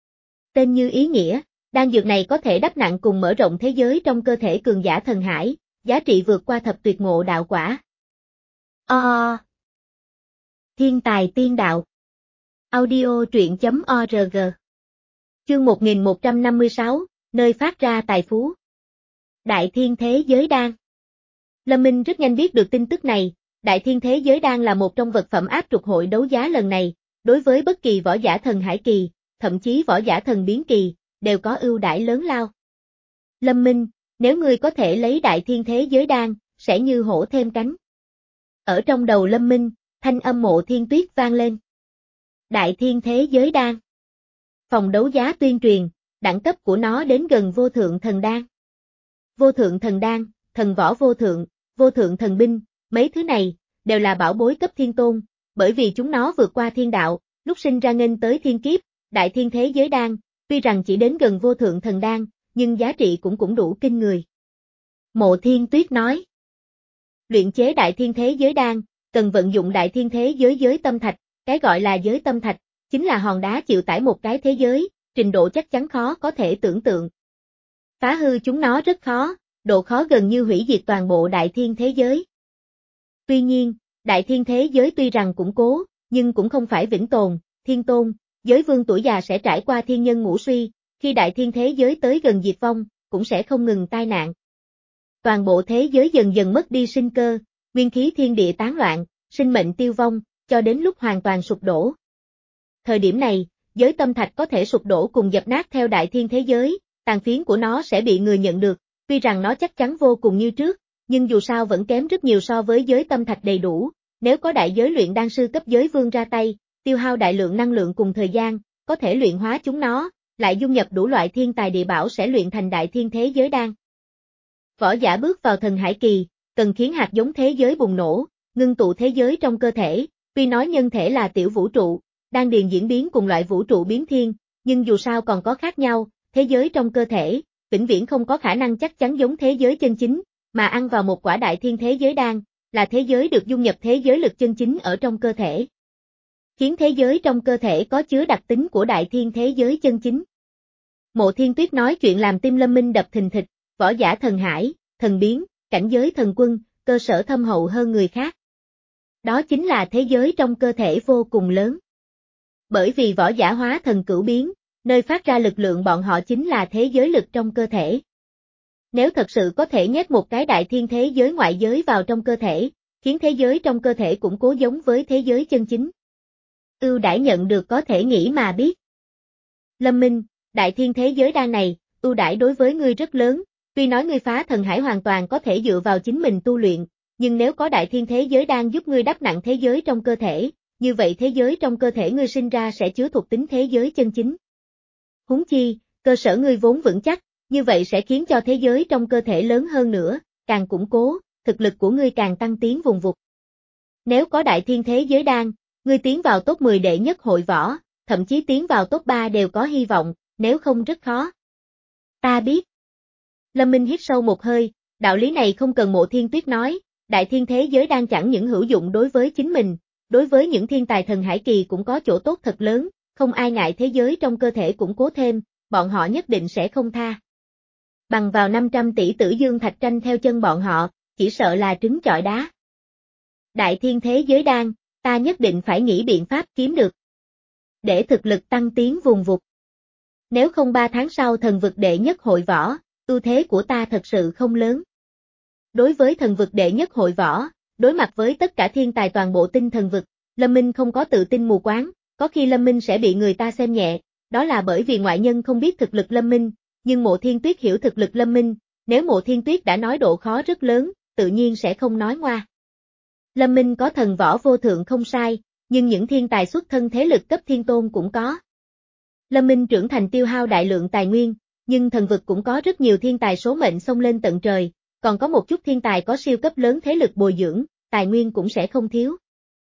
Tên như ý nghĩa, đan dược này có thể đắp nặng cùng mở rộng thế giới trong cơ thể cường giả thần hải, giá trị vượt qua thập tuyệt ngộ đạo quả. Ờ. Thiên tài tiên đạo. Audio truyện chấm org. Chương một nghìn một trăm năm mươi sáu, nơi phát ra tài phú. Đại Thiên Thế Giới Đan. Lâm Minh rất nhanh biết được tin tức này, Đại Thiên Thế Giới Đan là một trong vật phẩm áp trục hội đấu giá lần này, đối với bất kỳ võ giả thần hải kỳ, thậm chí võ giả thần biến kỳ, đều có ưu đãi lớn lao. Lâm Minh, nếu ngươi có thể lấy Đại Thiên Thế Giới Đan, sẽ như hổ thêm cánh. Ở trong đầu Lâm Minh, thanh âm Mộ Thiên Tuyết vang lên. Đại Thiên Thế Giới Đan. Phòng đấu giá tuyên truyền, đẳng cấp của nó đến gần vô thượng thần đan. Vô thượng thần đan, thần võ vô thượng, vô thượng thần binh, mấy thứ này, đều là bảo bối cấp thiên tôn, bởi vì chúng nó vượt qua thiên đạo, lúc sinh ra nghênh tới thiên kiếp, Đại Thiên Thế Giới Đan, tuy rằng chỉ đến gần vô thượng thần đan, nhưng giá trị cũng cũng đủ kinh người. Mộ Thiên Tuyết nói. Luyện chế Đại Thiên Thế Giới Đan, cần vận dụng Đại Thiên Thế Giới giới tâm thạch, cái gọi là giới tâm thạch, chính là hòn đá chịu tải một cái thế giới, trình độ chắc chắn khó có thể tưởng tượng. Phá hư chúng nó rất khó, độ khó gần như hủy diệt toàn bộ Đại Thiên Thế Giới. Tuy nhiên, Đại Thiên Thế Giới tuy rằng củng cố, nhưng cũng không phải vĩnh tồn, thiên tôn, giới vương tuổi già sẽ trải qua thiên nhân ngũ suy, khi Đại Thiên Thế Giới tới gần diệt vong, cũng sẽ không ngừng tai nạn. Toàn bộ thế giới dần dần mất đi sinh cơ, nguyên khí thiên địa tán loạn, sinh mệnh tiêu vong, cho đến lúc hoàn toàn sụp đổ. Thời điểm này, giới tâm thạch có thể sụp đổ cùng dập nát theo Đại Thiên Thế Giới, tàn phiến của nó sẽ bị người nhận được, Tuy rằng nó chắc chắn vô cùng như trước, nhưng dù sao vẫn kém rất nhiều so với giới tâm thạch đầy đủ, nếu có đại giới luyện đan sư cấp giới vương ra tay, tiêu hao đại lượng năng lượng cùng thời gian, có thể luyện hóa chúng nó, lại dung nhập đủ loại thiên tài địa bảo sẽ luyện thành đại thiên thế giới đan. Võ giả bước vào thần hải kỳ, cần khiến hạt giống thế giới bùng nổ, ngưng tụ thế giới trong cơ thể, tuy nói nhân thể là tiểu vũ trụ, đan điền diễn biến cùng loại vũ trụ biến thiên, nhưng dù sao còn có khác nhau, thế giới trong cơ thể, vĩnh viễn không có khả năng chắc chắn giống thế giới chân chính, mà ăn vào một quả đại thiên thế giới đan, là thế giới được dung nhập thế giới lực chân chính ở trong cơ thể. Khiến thế giới trong cơ thể có chứa đặc tính của đại thiên thế giới chân chính. Mộ Thiên Tuyết nói chuyện làm tim Lâm Minh đập thình thịch, võ giả thần hải, thần biến, cảnh giới thần quân, cơ sở thâm hậu hơn người khác. Đó chính là thế giới trong cơ thể vô cùng lớn. Bởi vì võ giả hóa thần cửu biến, nơi phát ra lực lượng bọn họ chính là thế giới lực trong cơ thể. Nếu thật sự có thể nhét một cái đại thiên thế giới ngoại giới vào trong cơ thể, khiến thế giới trong cơ thể củng cố giống với thế giới chân chính. Ưu đãi nhận được có thể nghĩ mà biết. Lâm Minh, đại thiên thế giới đan này, ưu đãi đối với ngươi rất lớn, tuy nói ngươi phá thần hải hoàn toàn có thể dựa vào chính mình tu luyện, nhưng nếu có đại thiên thế giới đan giúp ngươi đắp nặng thế giới trong cơ thể, như vậy thế giới trong cơ thể ngươi sinh ra sẽ chứa thuộc tính thế giới chân chính. Huống chi, cơ sở ngươi vốn vững chắc, như vậy sẽ khiến cho thế giới trong cơ thể lớn hơn nữa, càng củng cố, thực lực của ngươi càng tăng tiến vùng vụt. Nếu có đại thiên thế giới đan, ngươi tiến vào top mười đệ nhất hội võ, thậm chí tiến vào top ba đều có hy vọng, nếu không rất khó. Ta biết. Lâm Minh hít sâu một hơi, đạo lý này không cần Mộ Thiên Tuyết nói, đại thiên thế giới đan chẳng những hữu dụng đối với chính mình, đối với những thiên tài thần hải kỳ cũng có chỗ tốt thật lớn, không ai ngại thế giới trong cơ thể củng cố thêm, bọn họ nhất định sẽ không tha. Bằng vào năm trăm tỷ tử dương thạch tranh theo chân bọn họ, chỉ sợ là trứng chọi đá. Đại thiên thế giới đan, ta nhất định phải nghĩ biện pháp kiếm được. Để thực lực tăng tiến vùng vụt. Nếu không ba tháng sau thần vực đệ nhất hội võ, ưu thế của ta thật sự không lớn. Đối với thần vực đệ nhất hội võ, đối mặt với tất cả thiên tài toàn bộ tinh thần vực, Lâm Minh không có tự tin mù quáng, có khi Lâm Minh sẽ bị người ta xem nhẹ, đó là bởi vì ngoại nhân không biết thực lực Lâm Minh, nhưng Mộ Thiên Tuyết hiểu thực lực Lâm Minh, nếu Mộ Thiên Tuyết đã nói độ khó rất lớn, tự nhiên sẽ không nói ngoa. Lâm Minh có thần võ vô thượng không sai, nhưng những thiên tài xuất thân thế lực cấp thiên tôn cũng có. Lâm Minh trưởng thành tiêu hao đại lượng tài nguyên, nhưng thần vực cũng có rất nhiều thiên tài số mệnh xông lên tận trời, còn có một chút thiên tài có siêu cấp lớn thế lực bồi dưỡng, tài nguyên cũng sẽ không thiếu.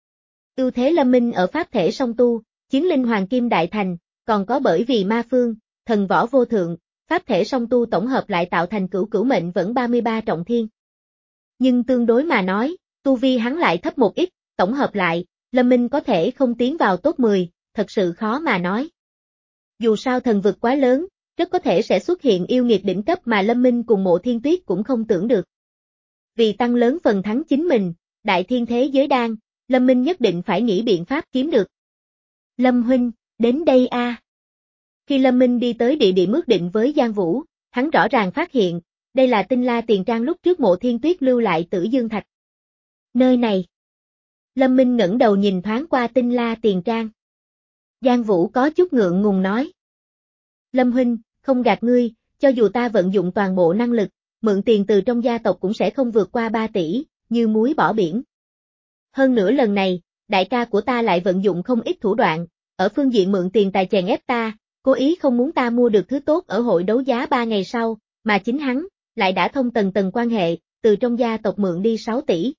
Ưu thế Lâm Minh ở pháp thể song tu, chiến linh hoàng kim đại thành, còn có bởi vì ma phương, thần võ vô thượng, pháp thể song tu tổng hợp lại tạo thành cửu cửu mệnh vẫn ba mươi ba trọng thiên. Nhưng tương đối mà nói, tu vi hắn lại thấp một ít, tổng hợp lại, Lâm Minh có thể không tiến vào top mười, thật sự khó mà nói. Dù sao thần vực quá lớn, rất có thể sẽ xuất hiện yêu nghiệt đỉnh cấp mà Lâm Minh cùng Mộ Thiên Tuyết cũng không tưởng được. Vì tăng lớn phần thắng chính mình, đại thiên thế giới đan, Lâm Minh nhất định phải nghĩ biện pháp kiếm được. Lâm huynh, đến đây a. À. Khi Lâm Minh đi tới địa điểm ước định với Giang Vũ, hắn rõ ràng phát hiện, đây là Tinh La Tiền Trang lúc trước Mộ Thiên Tuyết lưu lại Tử Dương Thạch. Nơi này. Lâm Minh ngẩng đầu nhìn thoáng qua Tinh La Tiền Trang. Giang Vũ có chút ngượng ngùng nói. Lâm huynh, không gạt ngươi, cho dù ta vận dụng toàn bộ năng lực, mượn tiền từ trong gia tộc cũng sẽ không vượt qua ba tỷ, như muối bỏ biển. Hơn nữa lần này, đại ca của ta lại vận dụng không ít thủ đoạn, ở phương diện mượn tiền tài chèn ép ta, cố ý không muốn ta mua được thứ tốt ở hội đấu giá ba ngày sau, mà chính hắn, lại đã thông tầng tầng quan hệ, từ trong gia tộc mượn đi sáu tỷ.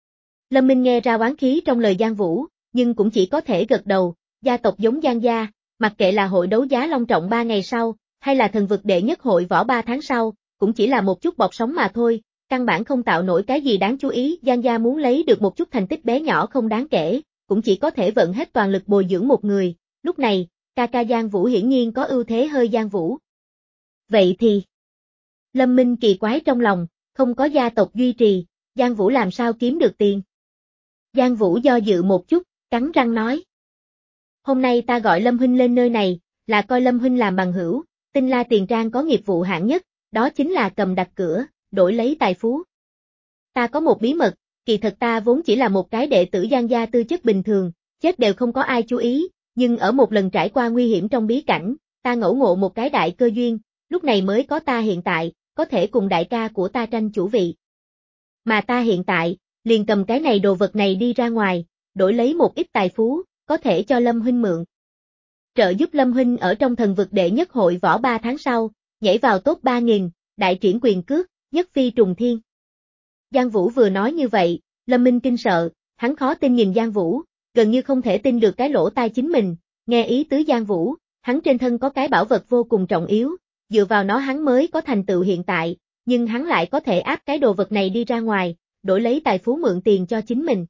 Lâm Minh nghe ra oán khí trong lời Giang Vũ, nhưng cũng chỉ có thể gật đầu, gia tộc giống Giang gia, mặc kệ là hội đấu giá long trọng ba ngày sau, hay là thần vực đệ nhất hội võ ba tháng sau, cũng chỉ là một chút bọt sóng mà thôi, căn bản không tạo nổi cái gì đáng chú ý. Giang gia muốn lấy được một chút thành tích bé nhỏ không đáng kể, cũng chỉ có thể vận hết toàn lực bồi dưỡng một người, lúc này, ca ca Giang Vũ hiển nhiên có ưu thế hơi Giang Vũ. Vậy thì, Lâm Minh kỳ quái trong lòng, không có gia tộc duy trì, Giang Vũ làm sao kiếm được tiền? Giang Vũ do dự một chút, cắn răng nói. Hôm nay ta gọi Lâm huynh lên nơi này, là coi Lâm huynh làm bằng hữu, Tinh La Tiền Trang có nghiệp vụ hạng nhất, đó chính là cầm đặt cửa, đổi lấy tài phú. Ta có một bí mật, kỳ thật ta vốn chỉ là một cái đệ tử Giang gia tư chất bình thường, chết đều không có ai chú ý, nhưng ở một lần trải qua nguy hiểm trong bí cảnh, ta ngẫu ngộ một cái đại cơ duyên, lúc này mới có ta hiện tại, có thể cùng đại ca của ta tranh chủ vị. Mà ta hiện tại, liền cầm cái này đồ vật này đi ra ngoài, đổi lấy một ít tài phú, có thể cho Lâm huynh mượn. Trợ giúp Lâm huynh ở trong thần vực đệ nhất hội võ ba tháng sau, nhảy vào top ba nghìn, đại triển quyền cước, nhất phi trùng thiên. Giang Vũ vừa nói như vậy, Lâm Minh kinh sợ, hắn khó tin nhìn Giang Vũ, gần như không thể tin được cái lỗ tai chính mình, nghe ý tứ Giang Vũ, hắn trên thân có cái bảo vật vô cùng trọng yếu, dựa vào nó hắn mới có thành tựu hiện tại, nhưng hắn lại có thể áp cái đồ vật này đi ra ngoài, đổi lấy tài phú mượn tiền cho chính mình.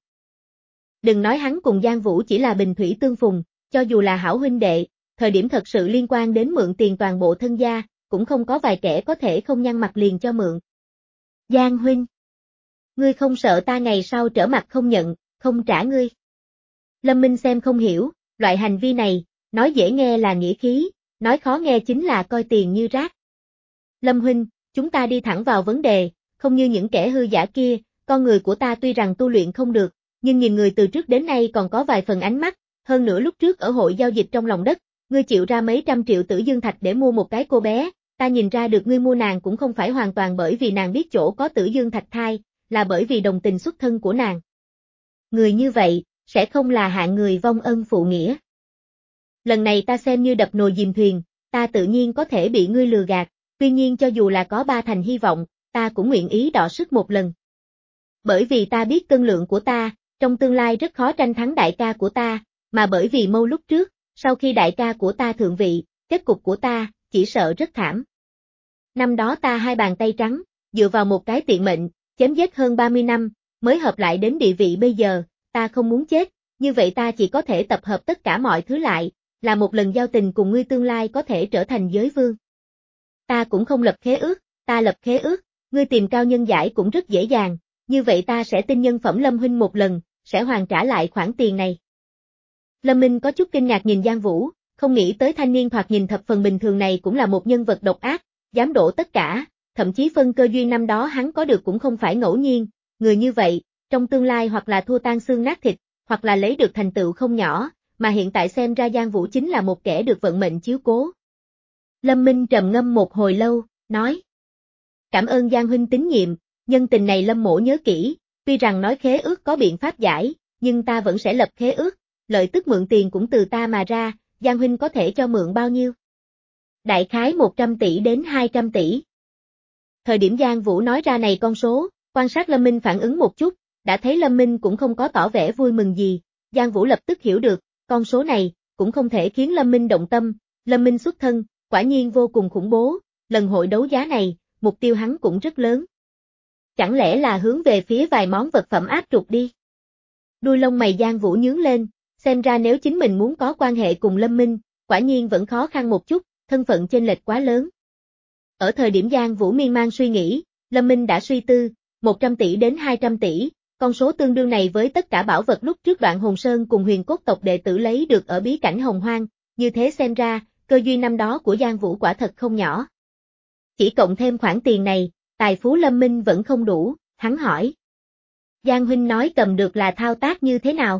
Đừng nói hắn cùng Giang Vũ chỉ là bình thủy tương phùng, cho dù là hảo huynh đệ, thời điểm thật sự liên quan đến mượn tiền toàn bộ thân gia, cũng không có vài kẻ có thể không nhăn mặt liền cho mượn. Giang huynh, ngươi không sợ ta ngày sau trở mặt không nhận, không trả ngươi. Lâm Minh xem không hiểu, loại hành vi này, nói dễ nghe là nghĩa khí, nói khó nghe chính là coi tiền như rác. Lâm huynh, chúng ta đi thẳng vào vấn đề, không như những kẻ hư giả kia, con người của ta tuy rằng tu luyện không được, nhưng nhìn người từ trước đến nay còn có vài phần ánh mắt, hơn nữa lúc trước ở hội giao dịch trong lòng đất, ngươi chịu ra mấy trăm triệu tử dương thạch để mua một cái cô bé, ta nhìn ra được ngươi mua nàng cũng không phải hoàn toàn bởi vì nàng biết chỗ có tử dương thạch thai, là bởi vì đồng tình xuất thân của nàng. Người như vậy, sẽ không là hạng người vong ân phụ nghĩa. Lần này ta xem như đập nồi dìm thuyền, ta tự nhiên có thể bị ngươi lừa gạt, tuy nhiên cho dù là có ba thành hy vọng, ta cũng nguyện ý đọ sức một lần. Bởi vì ta biết cân lượng của ta, trong tương lai rất khó tranh thắng đại ca của ta, mà bởi vì mâu lúc trước, sau khi đại ca của ta thượng vị, kết cục của ta, chỉ sợ rất thảm. Năm đó ta hai bàn tay trắng, dựa vào một cái tiện mệnh, chém giết hơn ba mươi năm, mới hợp lại đến địa vị bây giờ, ta không muốn chết, như vậy ta chỉ có thể tập hợp tất cả mọi thứ lại, là một lần giao tình cùng ngươi tương lai có thể trở thành giới vương. Ta cũng không lập khế ước, ta lập khế ước, ngươi tìm cao nhân giải cũng rất dễ dàng, như vậy ta sẽ tin nhân phẩm Lâm huynh một lần, sẽ hoàn trả lại khoản tiền này. Lâm Minh có chút kinh ngạc nhìn Giang Vũ, không nghĩ tới thanh niên thoạt nhìn thập phần bình thường này cũng là một nhân vật độc ác, dám đổ tất cả, thậm chí phân cơ duyên năm đó hắn có được cũng không phải ngẫu nhiên, người như vậy, trong tương lai hoặc là thua tan xương nát thịt, hoặc là lấy được thành tựu không nhỏ, mà hiện tại xem ra Giang Vũ chính là một kẻ được vận mệnh chiếu cố. Lâm Minh trầm ngâm một hồi lâu, nói: Cảm ơn Giang huynh tín nhiệm, nhân tình này Lâm mỗ nhớ kỹ, tuy rằng nói khế ước có biện pháp giải, nhưng ta vẫn sẽ lập khế ước, lợi tức mượn tiền cũng từ ta mà ra, Giang huynh có thể cho mượn bao nhiêu? Đại khái một trăm tỷ đến hai trăm tỷ. Thời điểm Giang Vũ nói ra này con số, quan sát Lâm Minh phản ứng một chút, đã thấy Lâm Minh cũng không có tỏ vẻ vui mừng gì, Giang Vũ lập tức hiểu được, con số này, cũng không thể khiến Lâm Minh động tâm, Lâm Minh xuất thân, quả nhiên vô cùng khủng bố, lần hội đấu giá này, mục tiêu hắn cũng rất lớn. Chẳng lẽ là hướng về phía vài món vật phẩm áp trục đi? Đuôi lông mày Giang Vũ nhướng lên, xem ra nếu chính mình muốn có quan hệ cùng Lâm Minh, quả nhiên vẫn khó khăn một chút, thân phận chênh lệch quá lớn. Ở thời điểm Giang Vũ miên man suy nghĩ, Lâm Minh đã suy tư, một trăm tỷ đến hai trăm tỷ, con số tương đương này với tất cả bảo vật lúc trước Đoạn Hồn Sơn cùng Huyền Cốt tộc đệ tử lấy được ở bí cảnh Hồng Hoang, như thế xem ra, cơ duyên năm đó của Giang Vũ quả thật không nhỏ. Chỉ cộng thêm khoản tiền này, tài phú Lâm Minh vẫn không đủ, hắn hỏi. Giang huynh nói cầm được là thao tác như thế nào?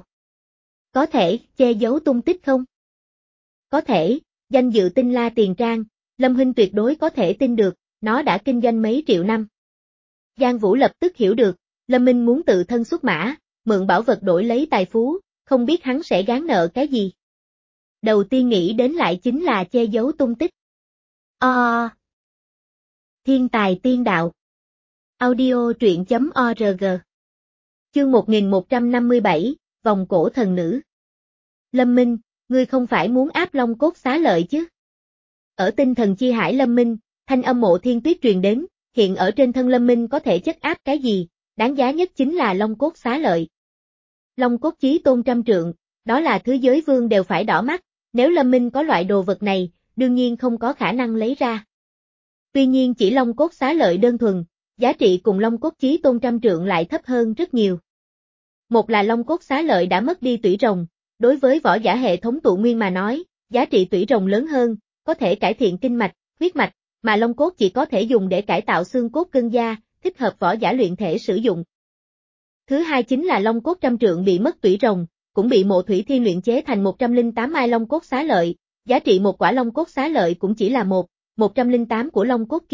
Có thể che giấu tung tích không? Có thể, danh dự Tinh La Tiền Trang, Lâm huynh tuyệt đối có thể tin được, nó đã kinh doanh mấy triệu năm. Giang Vũ lập tức hiểu được, Lâm Minh muốn tự thân xuất mã, mượn bảo vật đổi lấy tài phú, không biết hắn sẽ gán nợ cái gì. Đầu tiên nghĩ đến lại chính là che giấu tung tích. Ờ... Thiên tài tiên đạo. Audio truyện chấm org. Chương một nghìn một trăm năm mươi bảy, Vòng cổ thần nữ. Lâm Minh, ngươi không phải muốn áp Long Cốt Xá Lợi chứ? Ở tinh thần chi hải Lâm Minh, thanh âm Mộ Thiên Tuyết truyền đến, hiện ở trên thân Lâm Minh có thể chất áp cái gì, đáng giá nhất chính là Long Cốt Xá Lợi. Long Cốt Chí Tôn trăm trượng, đó là thứ giới vương đều phải đỏ mắt, nếu Lâm Minh có loại đồ vật này, đương nhiên không có khả năng lấy ra. Tuy nhiên chỉ Long Cốt Xá Lợi đơn thuần, giá trị cùng Long Cốt Chí Tôn trăm trượng lại thấp hơn rất nhiều. Một là Long Cốt Xá Lợi đã mất đi tủy rồng, đối với võ giả hệ thống tụ nguyên mà nói, giá trị tủy rồng lớn hơn, có thể cải thiện kinh mạch, huyết mạch, mà Long Cốt chỉ có thể dùng để cải tạo xương cốt cân da, thích hợp võ giả luyện thể sử dụng. Thứ hai chính là Long Cốt trăm trượng bị mất tủy rồng, cũng bị Mộ Thủy Thiên luyện chế thành một trăm lẻ tám mai Long Cốt Xá Lợi, giá trị một quả Long Cốt Xá Lợi cũng chỉ là một, một trăm lẻ tám của Long Cốt kia,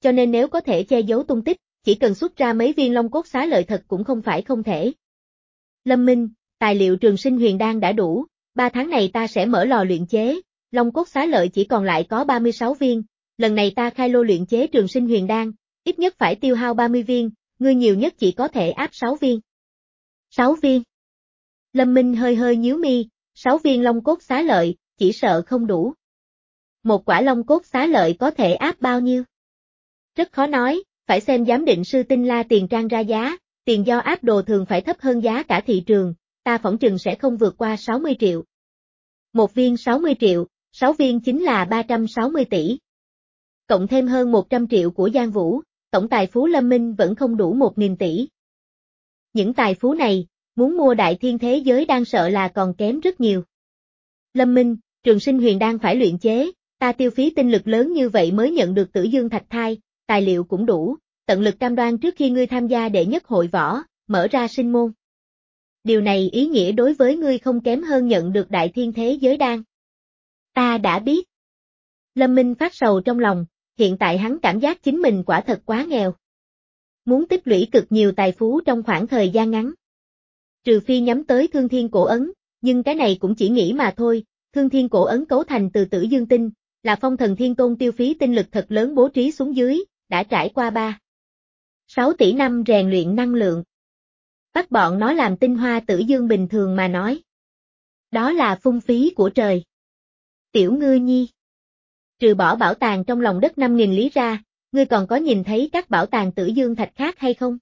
cho nên nếu có thể che giấu tung tích, chỉ cần xuất ra mấy viên long cốt xá lợi thật cũng không phải không thể. Lâm Minh, tài liệu trường sinh huyền đan đã đủ, ba tháng này ta sẽ mở lò luyện chế, long cốt xá lợi chỉ còn lại có ba mươi sáu viên, lần này ta khai lô luyện chế trường sinh huyền đan, ít nhất phải tiêu hao ba mươi viên, ngươi nhiều nhất chỉ có thể áp sáu viên. sáu viên. Lâm Minh hơi hơi nhíu mi, sáu viên long cốt xá lợi, chỉ sợ không đủ. Một quả long cốt xá lợi có thể áp bao nhiêu? Rất khó nói, phải xem giám định sư Tinh La tiền trang ra giá, tiền do áp đồ thường phải thấp hơn giá cả thị trường, ta phỏng chừng sẽ không vượt qua sáu mươi triệu. Một viên sáu mươi triệu, sáu viên chính là ba trăm sáu mươi tỷ. Cộng thêm hơn một trăm triệu của Giang Vũ, tổng tài phú Lâm Minh vẫn không đủ một nghìn tỷ. Những tài phú này, muốn mua đại thiên thế giới đang sợ là còn kém rất nhiều. Lâm Minh, trường sinh huyền đan phải luyện chế, ta tiêu phí tinh lực lớn như vậy mới nhận được Tử Dương Thạch Thai, tài liệu cũng đủ, tận lực cam đoan trước khi ngươi tham gia đệ nhất hội võ, mở ra sinh môn. Điều này ý nghĩa đối với ngươi không kém hơn nhận được đại thiên thế giới đan. Ta đã biết. Lâm Minh phát sầu trong lòng, hiện tại hắn cảm giác chính mình quả thật quá nghèo. Muốn tích lũy cực nhiều tài phú trong khoảng thời gian ngắn. Trừ phi nhắm tới Thương Thiên Cổ Ấn, nhưng cái này cũng chỉ nghĩ mà thôi, Thương Thiên Cổ Ấn cấu thành từ Tử Dương Tinh, là Phong Thần Thiên Tôn tiêu phí tinh lực thật lớn bố trí xuống dưới, đã trải qua ba sáu tỷ năm rèn luyện năng lượng. Bắt bọn nó làm tinh hoa tử dương bình thường mà nói. Đó là phung phí của trời. Tiểu Ngư Nhi. Trừ bỏ bảo tàng trong lòng đất năm nghìn lý ra, ngươi còn có nhìn thấy các bảo tàng tử dương thạch khác hay không?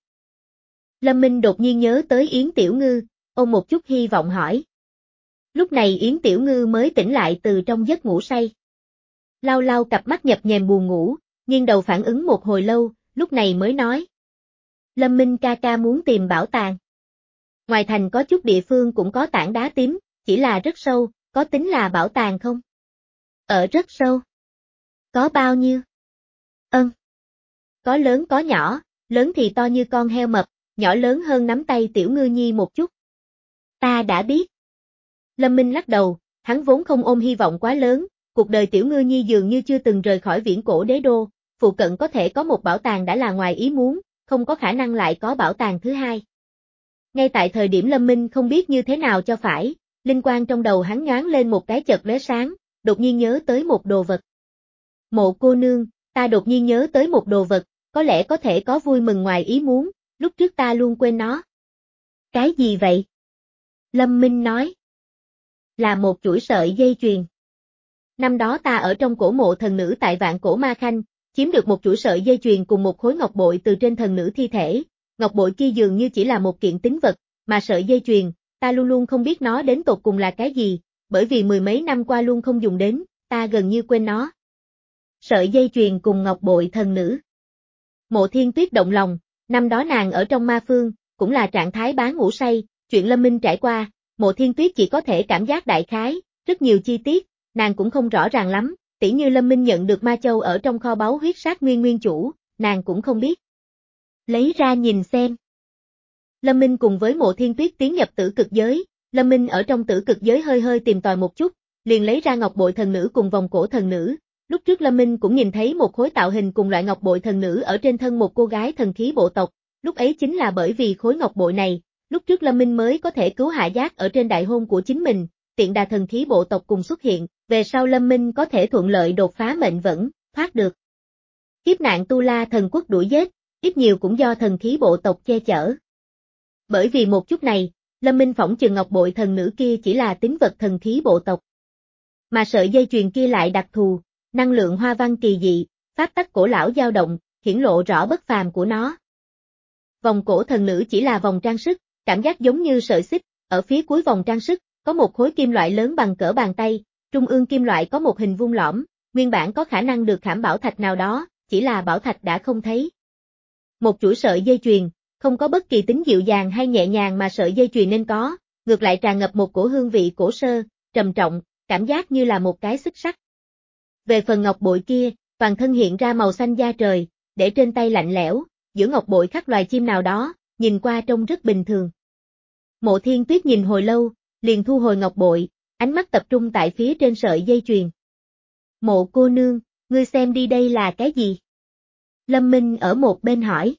Lâm Minh đột nhiên nhớ tới Yến Tiểu Ngư, ôm một chút hy vọng hỏi. Lúc này Yến Tiểu Ngư mới tỉnh lại từ trong giấc ngủ say. Lau lau cặp mắt nhập nhèm buồn ngủ, nghiêng đầu phản ứng một hồi lâu, lúc này mới nói. Lâm Minh ca ca muốn tìm bảo tàng. Ngoài thành có chút địa phương cũng có tảng đá tím, chỉ là rất sâu, có tính là bảo tàng không? Ở rất sâu. Có bao nhiêu? Ân. Có lớn có nhỏ, lớn thì to như con heo mập, nhỏ lớn hơn nắm tay Tiểu Ngư Nhi một chút. Ta đã biết. Lâm Minh lắc đầu, hắn vốn không ôm hy vọng quá lớn, cuộc đời Tiểu Ngư Nhi dường như chưa từng rời khỏi viễn cổ đế đô, phụ cận có thể có một bảo tàng đã là ngoài ý muốn, không có khả năng lại có bảo tàng thứ hai. Ngay tại thời điểm Lâm Minh không biết như thế nào cho phải, linh quang trong đầu hắn nhoáng lên một cái chợt lóe sáng, đột nhiên nhớ tới một đồ vật. Mộ cô nương, ta đột nhiên nhớ tới một đồ vật, có lẽ có thể có vui mừng ngoài ý muốn, lúc trước ta luôn quên nó. Cái gì vậy? Lâm Minh nói. Là một chuỗi sợi dây chuyền. Năm đó ta ở trong cổ mộ thần nữ tại Vạn Cổ Ma Khanh, chiếm được một chuỗi sợi dây chuyền cùng một khối ngọc bội từ trên thần nữ thi thể, ngọc bội kia dường như chỉ là một kiện tín vật, mà sợi dây chuyền, ta luôn luôn không biết nó đến tột cùng là cái gì, bởi vì mười mấy năm qua luôn không dùng đến, ta gần như quên nó. Sợi dây chuyền cùng ngọc bội thần nữ. Mộ Thiên Tuyết động lòng, năm đó nàng ở trong ma phương, cũng là trạng thái bán ngủ say, chuyện Lâm Minh trải qua, Mộ Thiên Tuyết chỉ có thể cảm giác đại khái, rất nhiều chi tiết, nàng cũng không rõ ràng lắm, tỉ như Lâm Minh nhận được ma châu ở trong kho báu huyết sát nguyên nguyên chủ, nàng cũng không biết. Lấy ra nhìn xem. Lâm Minh cùng với Mộ Thiên Tuyết tiến nhập tử cực giới, Lâm Minh ở trong tử cực giới hơi hơi tìm tòi một chút, liền lấy ra ngọc bội thần nữ cùng vòng cổ thần nữ. Lúc trước Lâm Minh cũng nhìn thấy một khối tạo hình cùng loại ngọc bội thần nữ ở trên thân một cô gái thần khí bộ tộc, lúc ấy chính là bởi vì khối ngọc bội này, lúc trước Lâm Minh mới có thể cứu Hạ Giác ở trên đại hôn của chính mình, tiện đà thần khí bộ tộc cùng xuất hiện, về sau Lâm Minh có thể thuận lợi đột phá mệnh vẫn, thoát được. Kiếp nạn Tu La thần quốc đuổi giết, ít nhiều cũng do thần khí bộ tộc che chở. Bởi vì một chút này, Lâm Minh phỏng chừng ngọc bội thần nữ kia chỉ là tín vật thần khí bộ tộc. Mà sợi dây chuyền kia lại đặc thù, năng lượng hoa văn kỳ dị, pháp tắc cổ lão dao động, hiển lộ rõ bất phàm của nó. Vòng cổ thần nữ chỉ là vòng trang sức, cảm giác giống như sợi xích, ở phía cuối vòng trang sức, có một khối kim loại lớn bằng cỡ bàn tay, trung ương kim loại có một hình vuông lõm, nguyên bản có khả năng được khảm bảo thạch nào đó, chỉ là bảo thạch đã không thấy. Một chuỗi sợi dây chuyền, không có bất kỳ tính dịu dàng hay nhẹ nhàng mà sợi dây chuyền nên có, ngược lại tràn ngập một cổ hương vị cổ sơ, trầm trọng, cảm giác như là một cái xích sắt. Về phần ngọc bội kia, toàn thân hiện ra màu xanh da trời, để trên tay lạnh lẽo, giữa ngọc bội khắc loài chim nào đó, nhìn qua trông rất bình thường. Mộ Thiên Tuyết nhìn hồi lâu, liền thu hồi ngọc bội, ánh mắt tập trung tại phía trên sợi dây chuyền. Mộ cô nương, ngươi xem đi đây là cái gì? Lâm Minh ở một bên hỏi.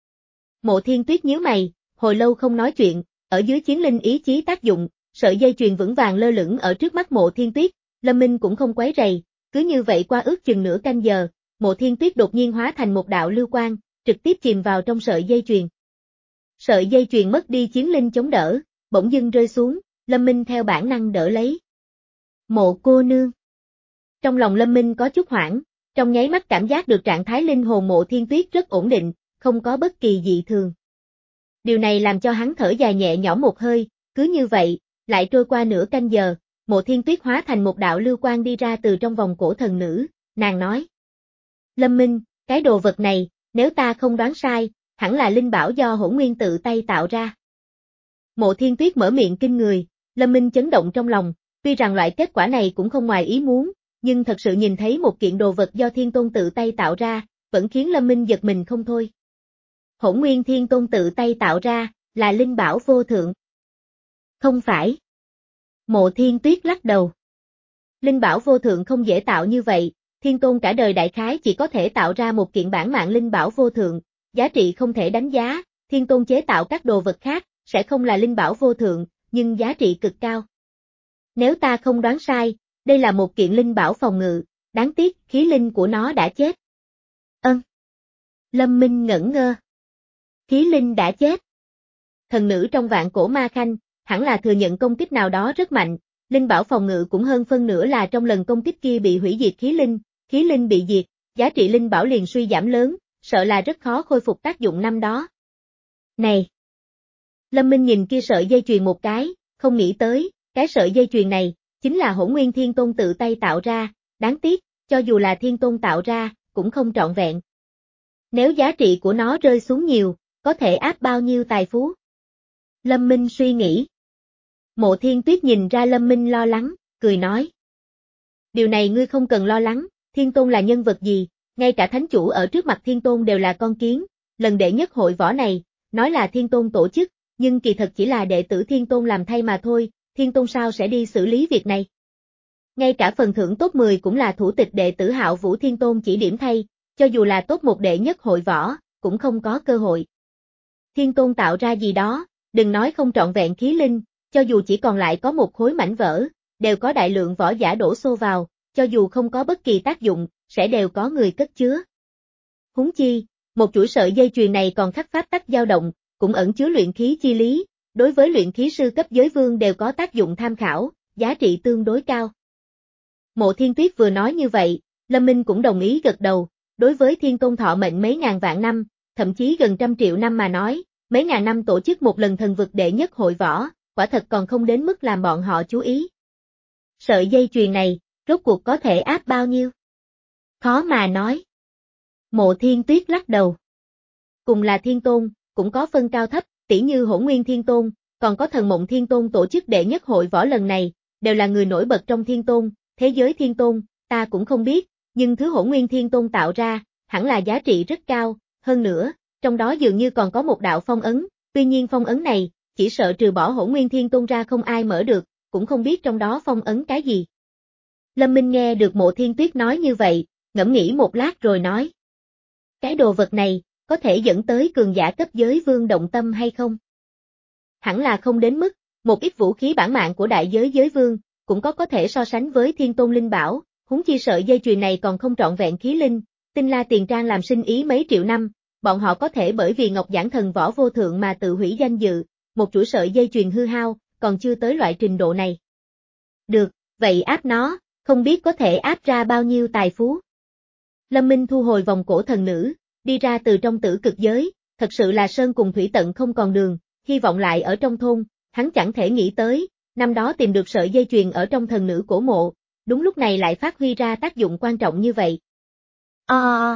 Mộ Thiên Tuyết nhíu mày, hồi lâu không nói chuyện, ở dưới chiến linh ý chí tác dụng, sợi dây chuyền vững vàng lơ lửng ở trước mắt Mộ Thiên Tuyết, Lâm Minh cũng không quấy rầy, cứ như vậy qua ước chừng nửa canh giờ, Mộ Thiên Tuyết đột nhiên hóa thành một đạo lưu quang, trực tiếp chìm vào trong sợi dây chuyền. Sợi dây chuyền mất đi chiến linh chống đỡ, bỗng dưng rơi xuống, Lâm Minh theo bản năng đỡ lấy. Mộ cô nương. Trong lòng Lâm Minh có chút hoảng, trong nháy mắt cảm giác được trạng thái linh hồn Mộ Thiên Tuyết rất ổn định, không có bất kỳ dị thường. Điều này làm cho hắn thở dài nhẹ nhõm một hơi, cứ như vậy, lại trôi qua nửa canh giờ, Mộ Thiên Tuyết hóa thành một đạo lưu quang đi ra từ trong vòng cổ thần nữ, nàng nói. Lâm Minh, cái đồ vật này, nếu ta không đoán sai, hẳn là linh bảo do Hỗn Nguyên tự tay tạo ra. Mộ Thiên Tuyết mở miệng kinh người, Lâm Minh chấn động trong lòng, tuy rằng loại kết quả này cũng không ngoài ý muốn, nhưng thật sự nhìn thấy một kiện đồ vật do Thiên Tôn tự tay tạo ra, vẫn khiến Lâm Minh giật mình không thôi. Hỗn Nguyên Thiên Tôn tự tay tạo ra, là linh bảo vô thượng. Không phải. Mộ Thiên Tuyết lắc đầu. Linh bảo vô thượng không dễ tạo như vậy, Thiên Tôn cả đời đại khái chỉ có thể tạo ra một kiện bản mạng linh bảo vô thượng, giá trị không thể đánh giá, Thiên Tôn chế tạo các đồ vật khác, sẽ không là linh bảo vô thượng, nhưng giá trị cực cao. Nếu ta không đoán sai, đây là một kiện linh bảo phòng ngự, đáng tiếc khí linh của nó đã chết. Ân. Lâm Minh ngẩn ngơ. Khí linh đã chết. Thần nữ trong vạn cổ ma khanh, hẳn là thừa nhận công kích nào đó rất mạnh, linh bảo phòng ngự cũng hơn phân nửa là trong lần công kích kia bị hủy diệt khí linh, khí linh bị diệt, giá trị linh bảo liền suy giảm lớn, sợ là rất khó khôi phục tác dụng năm đó. Này! Lâm Minh nhìn kia sợi dây chuyền một cái, không nghĩ tới, cái sợi dây chuyền này, chính là Hỗn Nguyên Thiên Tôn tự tay tạo ra, đáng tiếc, cho dù là Thiên Tôn tạo ra, cũng không trọn vẹn. Nếu giá trị của nó rơi xuống nhiều, có thể áp bao nhiêu tài phú? Lâm Minh suy nghĩ. Mộ Thiên Tuyết nhìn ra Lâm Minh lo lắng, cười nói. Điều này ngươi không cần lo lắng, Thiên Tôn là nhân vật gì, ngay cả thánh chủ ở trước mặt Thiên Tôn đều là con kiến, lần đệ nhất hội võ này, nói là Thiên Tôn tổ chức, nhưng kỳ thật chỉ là đệ tử Thiên Tôn làm thay mà thôi, Thiên Tôn sao sẽ đi xử lý việc này. Ngay cả phần thưởng top mười cũng là thủ tịch đệ tử Hạo Vũ Thiên Tôn chỉ điểm thay, cho dù là top một đệ nhất hội võ, cũng không có cơ hội. Thiên Tôn tạo ra gì đó, đừng nói không trọn vẹn khí linh, cho dù chỉ còn lại có một khối mảnh vỡ, đều có đại lượng võ giả đổ xô vào, cho dù không có bất kỳ tác dụng, sẽ đều có người cất chứa. Huống chi, một chuỗi sợi dây chuyền này còn khắc pháp tắc dao động, cũng ẩn chứa luyện khí chi lý, đối với luyện khí sư cấp giới vương đều có tác dụng tham khảo, giá trị tương đối cao. Mộ Thiên Tuyết vừa nói như vậy, Lâm Minh cũng đồng ý gật đầu, đối với Thiên Tôn thọ mệnh mấy ngàn vạn năm, thậm chí gần trăm triệu năm mà nói, mấy ngàn năm tổ chức một lần thần vực đệ nhất hội võ, quả thật còn không đến mức làm bọn họ chú ý. Sợi dây chuyền này, rốt cuộc có thể áp bao nhiêu? Khó mà nói. Mộ Thiên Tuyết lắc đầu. Cùng là Thiên Tôn, cũng có phân cao thấp, tỉ như Hỗn Nguyên Thiên Tôn, còn có Thần Mộng Thiên Tôn tổ chức đệ nhất hội võ lần này, đều là người nổi bật trong Thiên Tôn, thế giới Thiên Tôn, ta cũng không biết, nhưng thứ Hỗn Nguyên Thiên Tôn tạo ra, hẳn là giá trị rất cao, hơn nữa, trong đó dường như còn có một đạo phong ấn, tuy nhiên phong ấn này, chỉ sợ trừ bỏ Hỗn Nguyên Thiên Tôn ra không ai mở được, cũng không biết trong đó phong ấn cái gì. Lâm Minh nghe được Mộ Thiên Tuyết nói như vậy, ngẫm nghĩ một lát rồi nói. Cái đồ vật này, có thể dẫn tới cường giả cấp giới vương động tâm hay không? Hẳn là không đến mức, một ít vũ khí bản mạng của đại giới giới vương, cũng có có thể so sánh với Thiên Tôn linh bảo, huống chi sợi dây chuyền này còn không trọn vẹn khí linh, Tinh La Tiền Trang làm sinh ý mấy triệu năm, bọn họ có thể bởi vì Ngọc Giản Thần Võ vô thượng mà tự hủy danh dự, một chuỗi sợi dây chuyền hư hao, còn chưa tới loại trình độ này. Được, vậy áp nó, không biết có thể áp ra bao nhiêu tài phú. Lâm Minh thu hồi vòng cổ thần nữ, đi ra từ trong tử cực giới, thật sự là sơn cùng thủy tận không còn đường, hy vọng lại ở trong thôn, hắn chẳng thể nghĩ tới, năm đó tìm được sợi dây chuyền ở trong thần nữ cổ mộ, đúng lúc này lại phát huy ra tác dụng quan trọng như vậy. O.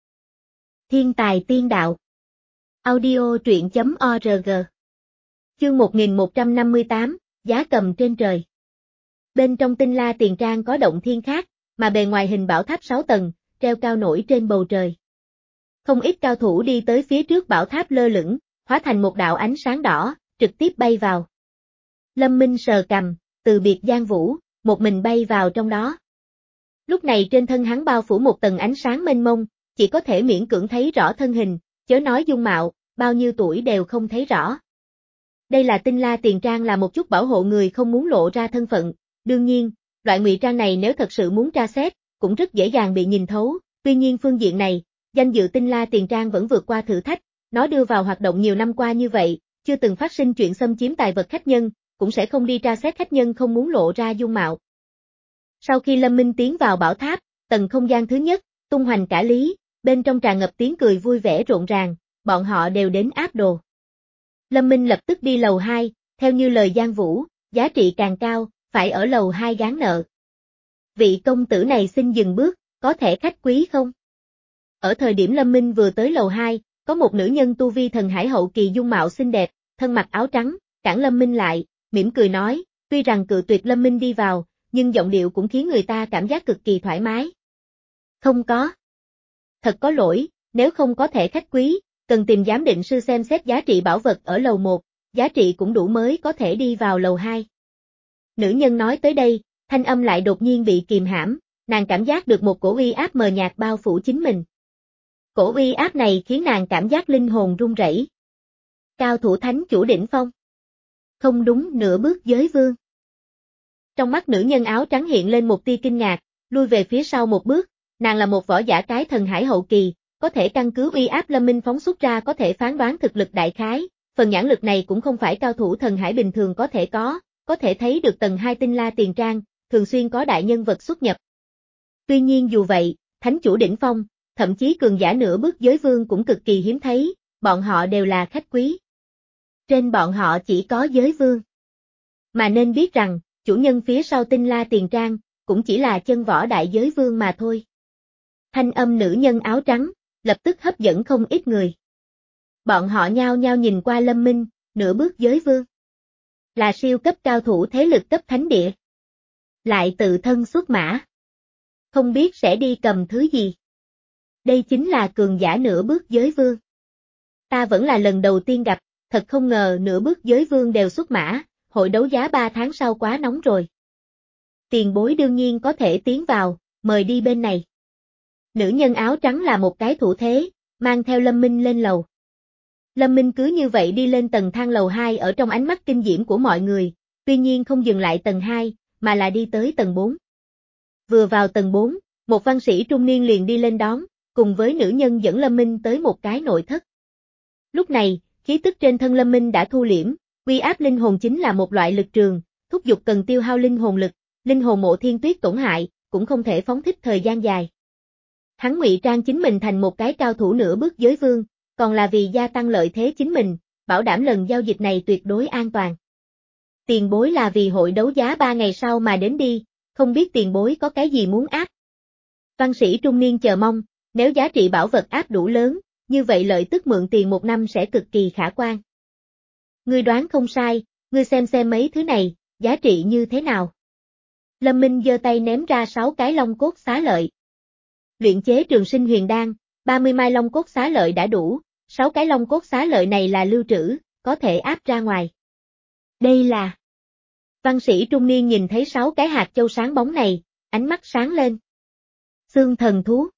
Thiên tài tiên đạo. Audio truyện chấm org. Chương một nghìn một trăm năm mươi tám, giá cầm trên trời. Bên trong Tinh La Tiền Trang có động thiên khác, mà bề ngoài hình bảo tháp sáu tầng, treo cao nổi trên bầu trời. Không ít cao thủ đi tới phía trước bảo tháp lơ lửng, hóa thành một đạo ánh sáng đỏ, trực tiếp bay vào. Lâm Minh sờ cằm, từ biệt Giang Vũ, một mình bay vào trong đó. Lúc này trên thân hắn bao phủ một tầng ánh sáng mênh mông, chỉ có thể miễn cưỡng thấy rõ thân hình, chớ nói dung mạo, bao nhiêu tuổi đều không thấy rõ. Đây là tinh la tiền trang là một chút bảo hộ người không muốn lộ ra thân phận, đương nhiên, loại ngụy trang này nếu thật sự muốn tra xét, cũng rất dễ dàng bị nhìn thấu, tuy nhiên phương diện này, danh dự tinh la tiền trang vẫn vượt qua thử thách, nó đưa vào hoạt động nhiều năm qua như vậy, chưa từng phát sinh chuyện xâm chiếm tài vật khách nhân, cũng sẽ không đi tra xét khách nhân không muốn lộ ra dung mạo. Sau khi Lâm Minh tiến vào bảo tháp, tầng không gian thứ nhất, tung hoành cả lý, bên trong tràn ngập tiếng cười vui vẻ rộn ràng, bọn họ đều đến áp đồ. Lâm Minh lập tức đi lầu hai, theo như lời Giang Vũ, giá trị càng cao, phải ở lầu hai gán nợ. Vị công tử này xin dừng bước, có thể khách quý không? Ở thời điểm Lâm Minh vừa tới lầu hai, có một nữ nhân tu vi thần hải hậu kỳ dung mạo xinh đẹp, thân mặc áo trắng, cản Lâm Minh lại, mỉm cười nói, tuy rằng cự tuyệt Lâm Minh đi vào, nhưng giọng điệu cũng khiến người ta cảm giác cực kỳ thoải mái. Không có. Thật có lỗi, nếu không có thể khách quý, cần tìm giám định sư xem xét giá trị bảo vật ở lầu một, giá trị cũng đủ mới có thể đi vào lầu hai. Nữ nhân nói tới đây, thanh âm lại đột nhiên bị kìm hãm, nàng cảm giác được một cổ uy áp mờ nhạt bao phủ chính mình. Cổ uy áp này khiến nàng cảm giác linh hồn run rẩy. Cao thủ thánh chủ đỉnh phong. Không đúng, nửa bước giới vương. Trong mắt nữ nhân áo trắng hiện lên một tia kinh ngạc, lui về phía sau một bước, nàng là một võ giả cái thần hải hậu kỳ, có thể căn cứ uy áp Lâm Minh phóng xuất ra có thể phán đoán thực lực đại khái, phần nhãn lực này cũng không phải cao thủ thần hải bình thường có thể có, có thể thấy được tầng hai tinh la tiền trang, thường xuyên có đại nhân vật xuất nhập. Tuy nhiên dù vậy, thánh chủ đỉnh phong, thậm chí cường giả nửa bước giới vương cũng cực kỳ hiếm thấy, bọn họ đều là khách quý. Trên bọn họ chỉ có giới vương. Mà nên biết rằng, chủ nhân phía sau tinh la tiền trang, cũng chỉ là chân võ đại giới vương mà thôi. Thanh âm nữ nhân áo trắng, lập tức hấp dẫn không ít người. Bọn họ nhao nhao nhìn qua Lâm Minh, nửa bước giới vương. Là siêu cấp cao thủ thế lực cấp thánh địa. Lại tự thân xuất mã. Không biết sẽ đi cầm thứ gì. Đây chính là cường giả nửa bước giới vương. Ta vẫn là lần đầu tiên gặp, thật không ngờ nửa bước giới vương đều xuất mã, hội đấu giá ba tháng sau quá nóng rồi. Tiền bối đương nhiên có thể tiến vào, mời đi bên này. Nữ nhân áo trắng là một cái thủ thế, mang theo Lâm Minh lên lầu. Lâm Minh cứ như vậy đi lên tầng thang lầu hai ở trong ánh mắt kinh diễm của mọi người, tuy nhiên không dừng lại tầng hai, mà là đi tới tầng bốn. Vừa vào tầng bốn, một văn sĩ trung niên liền đi lên đón, cùng với nữ nhân dẫn Lâm Minh tới một cái nội thất. Lúc này, khí tức trên thân Lâm Minh đã thu liễm, uy áp linh hồn chính là một loại lực trường, thúc giục cần tiêu hao linh hồn lực, linh hồn Mộ Thiên Tuyết tổn hại, cũng không thể phóng thích thời gian dài. Hắn ngụy trang chính mình thành một cái cao thủ nửa bước giới vương, còn là vì gia tăng lợi thế chính mình, bảo đảm lần giao dịch này tuyệt đối an toàn. Tiền bối là vì hội đấu giá ba ngày sau mà đến đi, không biết tiền bối có cái gì muốn áp. Văn sĩ trung niên chờ mong, nếu giá trị bảo vật áp đủ lớn, như vậy lợi tức mượn tiền một năm sẽ cực kỳ khả quan. Ngươi đoán không sai, ngươi xem xem mấy thứ này, giá trị như thế nào. Lâm Minh giơ tay ném ra sáu cái long cốt xá lợi. Luyện chế trường sinh huyền đan, ba mươi mai long cốt xá lợi đã đủ, sáu cái long cốt xá lợi này là lưu trữ, có thể áp ra ngoài. Đây là... Văn sĩ trung niên nhìn thấy sáu cái hạt châu sáng bóng này, ánh mắt sáng lên. Xương thần thú.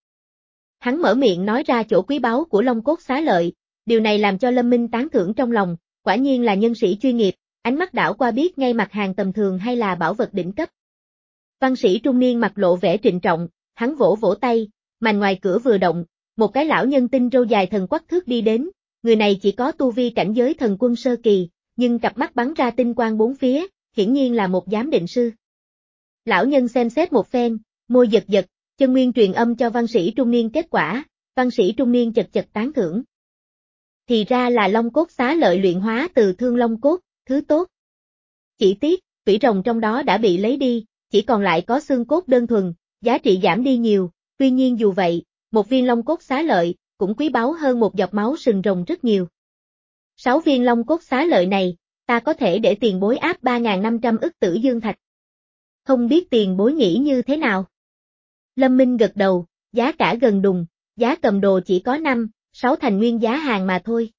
Hắn mở miệng nói ra chỗ quý báu của long cốt xá lợi, điều này làm cho Lâm Minh tán thưởng trong lòng, quả nhiên là nhân sĩ chuyên nghiệp, ánh mắt đảo qua biết ngay mặt hàng tầm thường hay là bảo vật đỉnh cấp. Văn sĩ trung niên mặt lộ vẻ trịnh trọng, hắn vỗ vỗ tay, màn ngoài cửa vừa động, một cái lão nhân tinh râu dài thần quắc thước đi đến, người này chỉ có tu vi cảnh giới thần quân sơ kỳ, nhưng cặp mắt bắn ra tinh quang bốn phía, hiển nhiên là một giám định sư. Lão nhân xem xét một phen, môi giật giật, chân nguyên truyền âm cho văn sĩ trung niên kết quả, văn sĩ trung niên chật chật tán thưởng. Thì ra là long cốt xá lợi luyện hóa từ thương long cốt, thứ tốt. Chỉ tiếc, vĩ rồng trong đó đã bị lấy đi, chỉ còn lại có xương cốt đơn thuần, giá trị giảm đi nhiều, tuy nhiên dù vậy, một viên long cốt xá lợi, cũng quý báu hơn một giọt máu sừng rồng rất nhiều. Sáu viên long cốt xá lợi này, ta có thể để tiền bối áp ba nghìn năm trăm ức tử dương thạch. Không biết tiền bối nghĩ như thế nào? Lâm Minh gật đầu, giá cả gần đùng, giá cầm đồ chỉ có năm, sáu thành nguyên giá hàng mà thôi.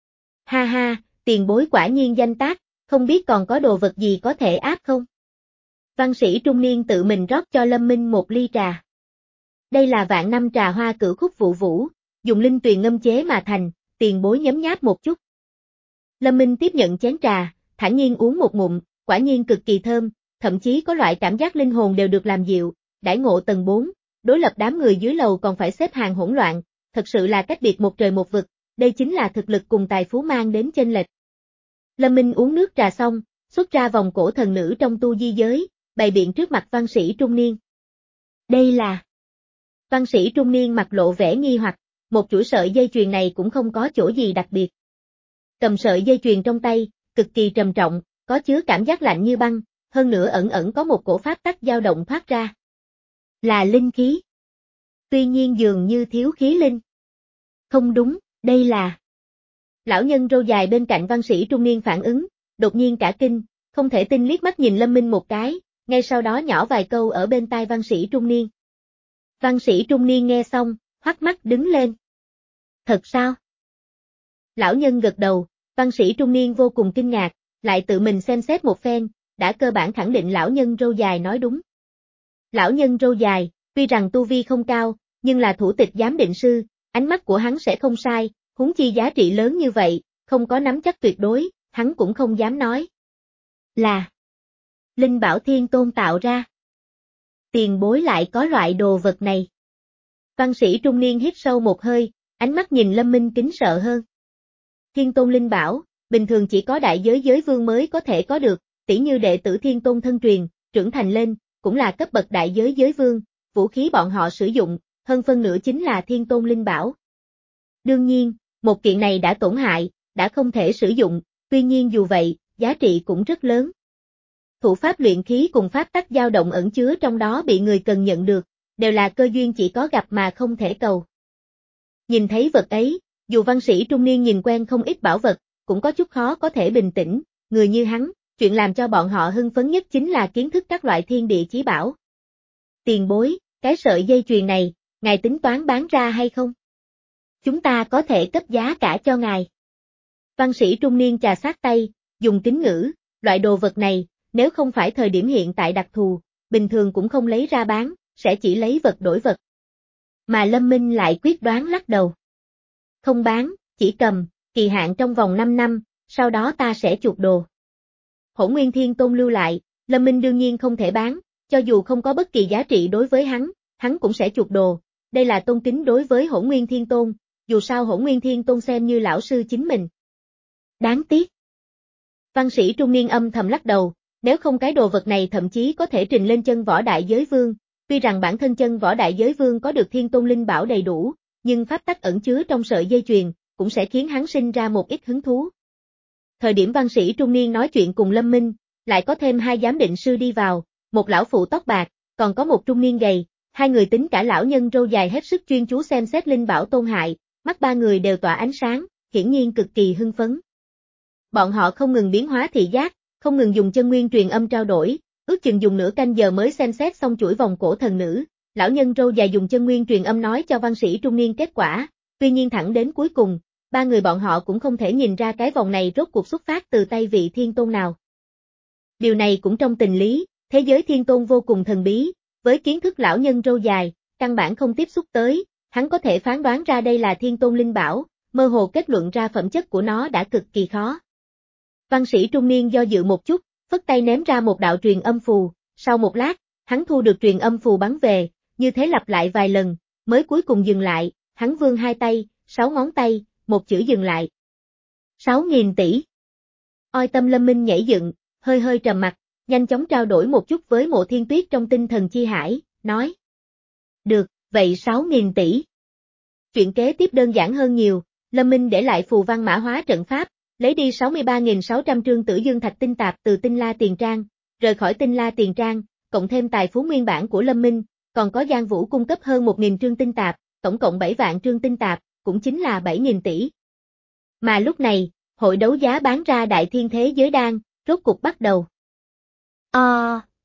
Ha ha, tiền bối quả nhiên danh tác, không biết còn có đồ vật gì có thể áp không? Văn sĩ trung niên tự mình rót cho Lâm Minh một ly trà. Đây là vạn năm trà hoa cửu khúc vụ vũ, dùng linh tuyền ngâm chế mà thành, tiền bối nhấm nháp một chút. Lâm Minh tiếp nhận chén trà, thản nhiên uống một ngụm, quả nhiên cực kỳ thơm, thậm chí có loại cảm giác linh hồn đều được làm dịu, đãi ngộ tầng bốn, đối lập đám người dưới lầu còn phải xếp hàng hỗn loạn, thật sự là cách biệt một trời một vực, đây chính là thực lực cùng tài phú mang đến chênh lệch. Lâm Minh uống nước trà xong, xuất ra vòng cổ thần nữ trong tu di giới, bày biện trước mặt văn sĩ trung niên. Đây là... Văn sĩ trung niên mặt lộ vẻ nghi hoặc, một chuỗi sợi dây chuyền này cũng không có chỗ gì đặc biệt. Cầm sợi dây chuyền trong tay, cực kỳ trầm trọng, có chứa cảm giác lạnh như băng, hơn nữa ẩn ẩn có một cổ pháp tắc dao động thoát ra. Là linh khí. Tuy nhiên dường như thiếu khí linh. Không đúng, đây là... Lão nhân râu dài bên cạnh văn sĩ trung niên phản ứng, đột nhiên cả kinh, không thể tin liếc mắt nhìn Lâm Minh một cái, ngay sau đó nhỏ vài câu ở bên tai văn sĩ trung niên. Văn sĩ trung niên nghe xong, hoắc mắt đứng lên. Thật sao? Lão nhân gật đầu, văn sĩ trung niên vô cùng kinh ngạc, lại tự mình xem xét một phen, đã cơ bản khẳng định lão nhân râu dài nói đúng. Lão nhân râu dài, tuy rằng tu vi không cao, nhưng là thủ tịch giám định sư, ánh mắt của hắn sẽ không sai, huống chi giá trị lớn như vậy, không có nắm chắc tuyệt đối, hắn cũng không dám nói. Là Linh Bảo Thiên Tôn tạo ra. Tiền bối lại có loại đồ vật này. Văn sĩ trung niên hít sâu một hơi, ánh mắt nhìn Lâm Minh kính sợ hơn. Thiên Tôn Linh Bảo, bình thường chỉ có đại giới giới vương mới có thể có được, tỉ như đệ tử Thiên Tôn thân truyền, trưởng thành lên, cũng là cấp bậc đại giới giới vương, vũ khí bọn họ sử dụng, hơn phân nửa chính là Thiên Tôn Linh Bảo. Đương nhiên, một kiện này đã tổn hại, đã không thể sử dụng, tuy nhiên dù vậy, giá trị cũng rất lớn. Thủ pháp luyện khí cùng pháp tắc dao động ẩn chứa trong đó bị người cần nhận được, đều là cơ duyên chỉ có gặp mà không thể cầu. Nhìn thấy vật ấy, dù văn sĩ trung niên nhìn quen không ít bảo vật, cũng có chút khó có thể bình tĩnh, người như hắn, chuyện làm cho bọn họ hưng phấn nhất chính là kiến thức các loại thiên địa chí bảo. Tiền bối, cái sợi dây chuyền này, ngài tính toán bán ra hay không? Chúng ta có thể cấp giá cả cho ngài. Văn sĩ trung niên chà sát tay, dùng kính ngữ, loại đồ vật này, nếu không phải thời điểm hiện tại đặc thù, bình thường cũng không lấy ra bán, sẽ chỉ lấy vật đổi vật. Mà Lâm Minh lại quyết đoán lắc đầu. Không bán, chỉ cầm, kỳ hạn trong vòng năm năm, sau đó ta sẽ chuộc đồ. Hỗn Nguyên Thiên Tôn lưu lại, Lâm Minh đương nhiên không thể bán, cho dù không có bất kỳ giá trị đối với hắn, hắn cũng sẽ chuộc đồ, đây là tôn kính đối với Hỗn Nguyên Thiên Tôn, dù sao Hỗn Nguyên Thiên Tôn xem như lão sư chính mình. Đáng tiếc. Văn sĩ trung niên âm thầm lắc đầu, nếu không cái đồ vật này thậm chí có thể trình lên chân võ đại giới vương, tuy rằng bản thân chân võ đại giới vương có được Thiên Tôn Linh Bảo đầy đủ, nhưng pháp tắc ẩn chứa trong sợi dây chuyền, cũng sẽ khiến hắn sinh ra một ít hứng thú. Thời điểm văn sĩ trung niên nói chuyện cùng Lâm Minh, lại có thêm hai giám định sư đi vào, một lão phụ tóc bạc, còn có một trung niên gầy, hai người tính cả lão nhân râu dài hết sức chuyên chú xem xét linh bảo tôn hại, mắt ba người đều tỏa ánh sáng, hiển nhiên cực kỳ hưng phấn. Bọn họ không ngừng biến hóa thị giác, không ngừng dùng chân nguyên truyền âm trao đổi, ước chừng dùng nửa canh giờ mới xem xét xong chuỗi vòng cổ thần nữ, lão nhân râu dài dùng chân nguyên truyền âm nói cho văn sĩ trung niên kết quả, tuy nhiên thẳng đến cuối cùng, ba người bọn họ cũng không thể nhìn ra cái vòng này rốt cuộc xuất phát từ tay vị thiên tôn nào. Điều này cũng trong tình lý, thế giới thiên tôn vô cùng thần bí, với kiến thức lão nhân râu dài, căn bản không tiếp xúc tới, hắn có thể phán đoán ra đây là thiên tôn linh bảo, mơ hồ kết luận ra phẩm chất của nó đã cực kỳ khó. Văn sĩ trung niên do dự một chút, phất tay ném ra một đạo truyền âm phù, sau một lát, hắn thu được truyền âm phù bắn về, như thế lặp lại vài lần, mới cuối cùng dừng lại, hắn vươn hai tay, sáu ngón tay, một chữ dừng lại. Sáu nghìn tỷ. Oi tâm Lâm Minh nhảy dựng, hơi hơi trầm mặt, nhanh chóng trao đổi một chút với Mộ Thiên Tuyết trong tinh thần chi hải, nói. Được, vậy sáu nghìn tỷ. Chuyện kế tiếp đơn giản hơn nhiều, Lâm Minh để lại phù văn mã hóa trận pháp, lấy đi sáu mươi ba nghìn sáu trăm trương Tử Dương Thạch tinh tạp từ Tinh La Tiền Trang, rời khỏi Tinh La Tiền Trang, cộng thêm tài phú nguyên bản của Lâm Minh, còn có Giang Vũ cung cấp hơn một nghìn trương tinh tạp, tổng cộng bảy vạn trương tinh tạp, cũng chính là bảy nghìn tỷ. Mà lúc này, hội đấu giá bán ra Đại Thiên Thế Giới Đan, rốt cục bắt đầu. Ờ...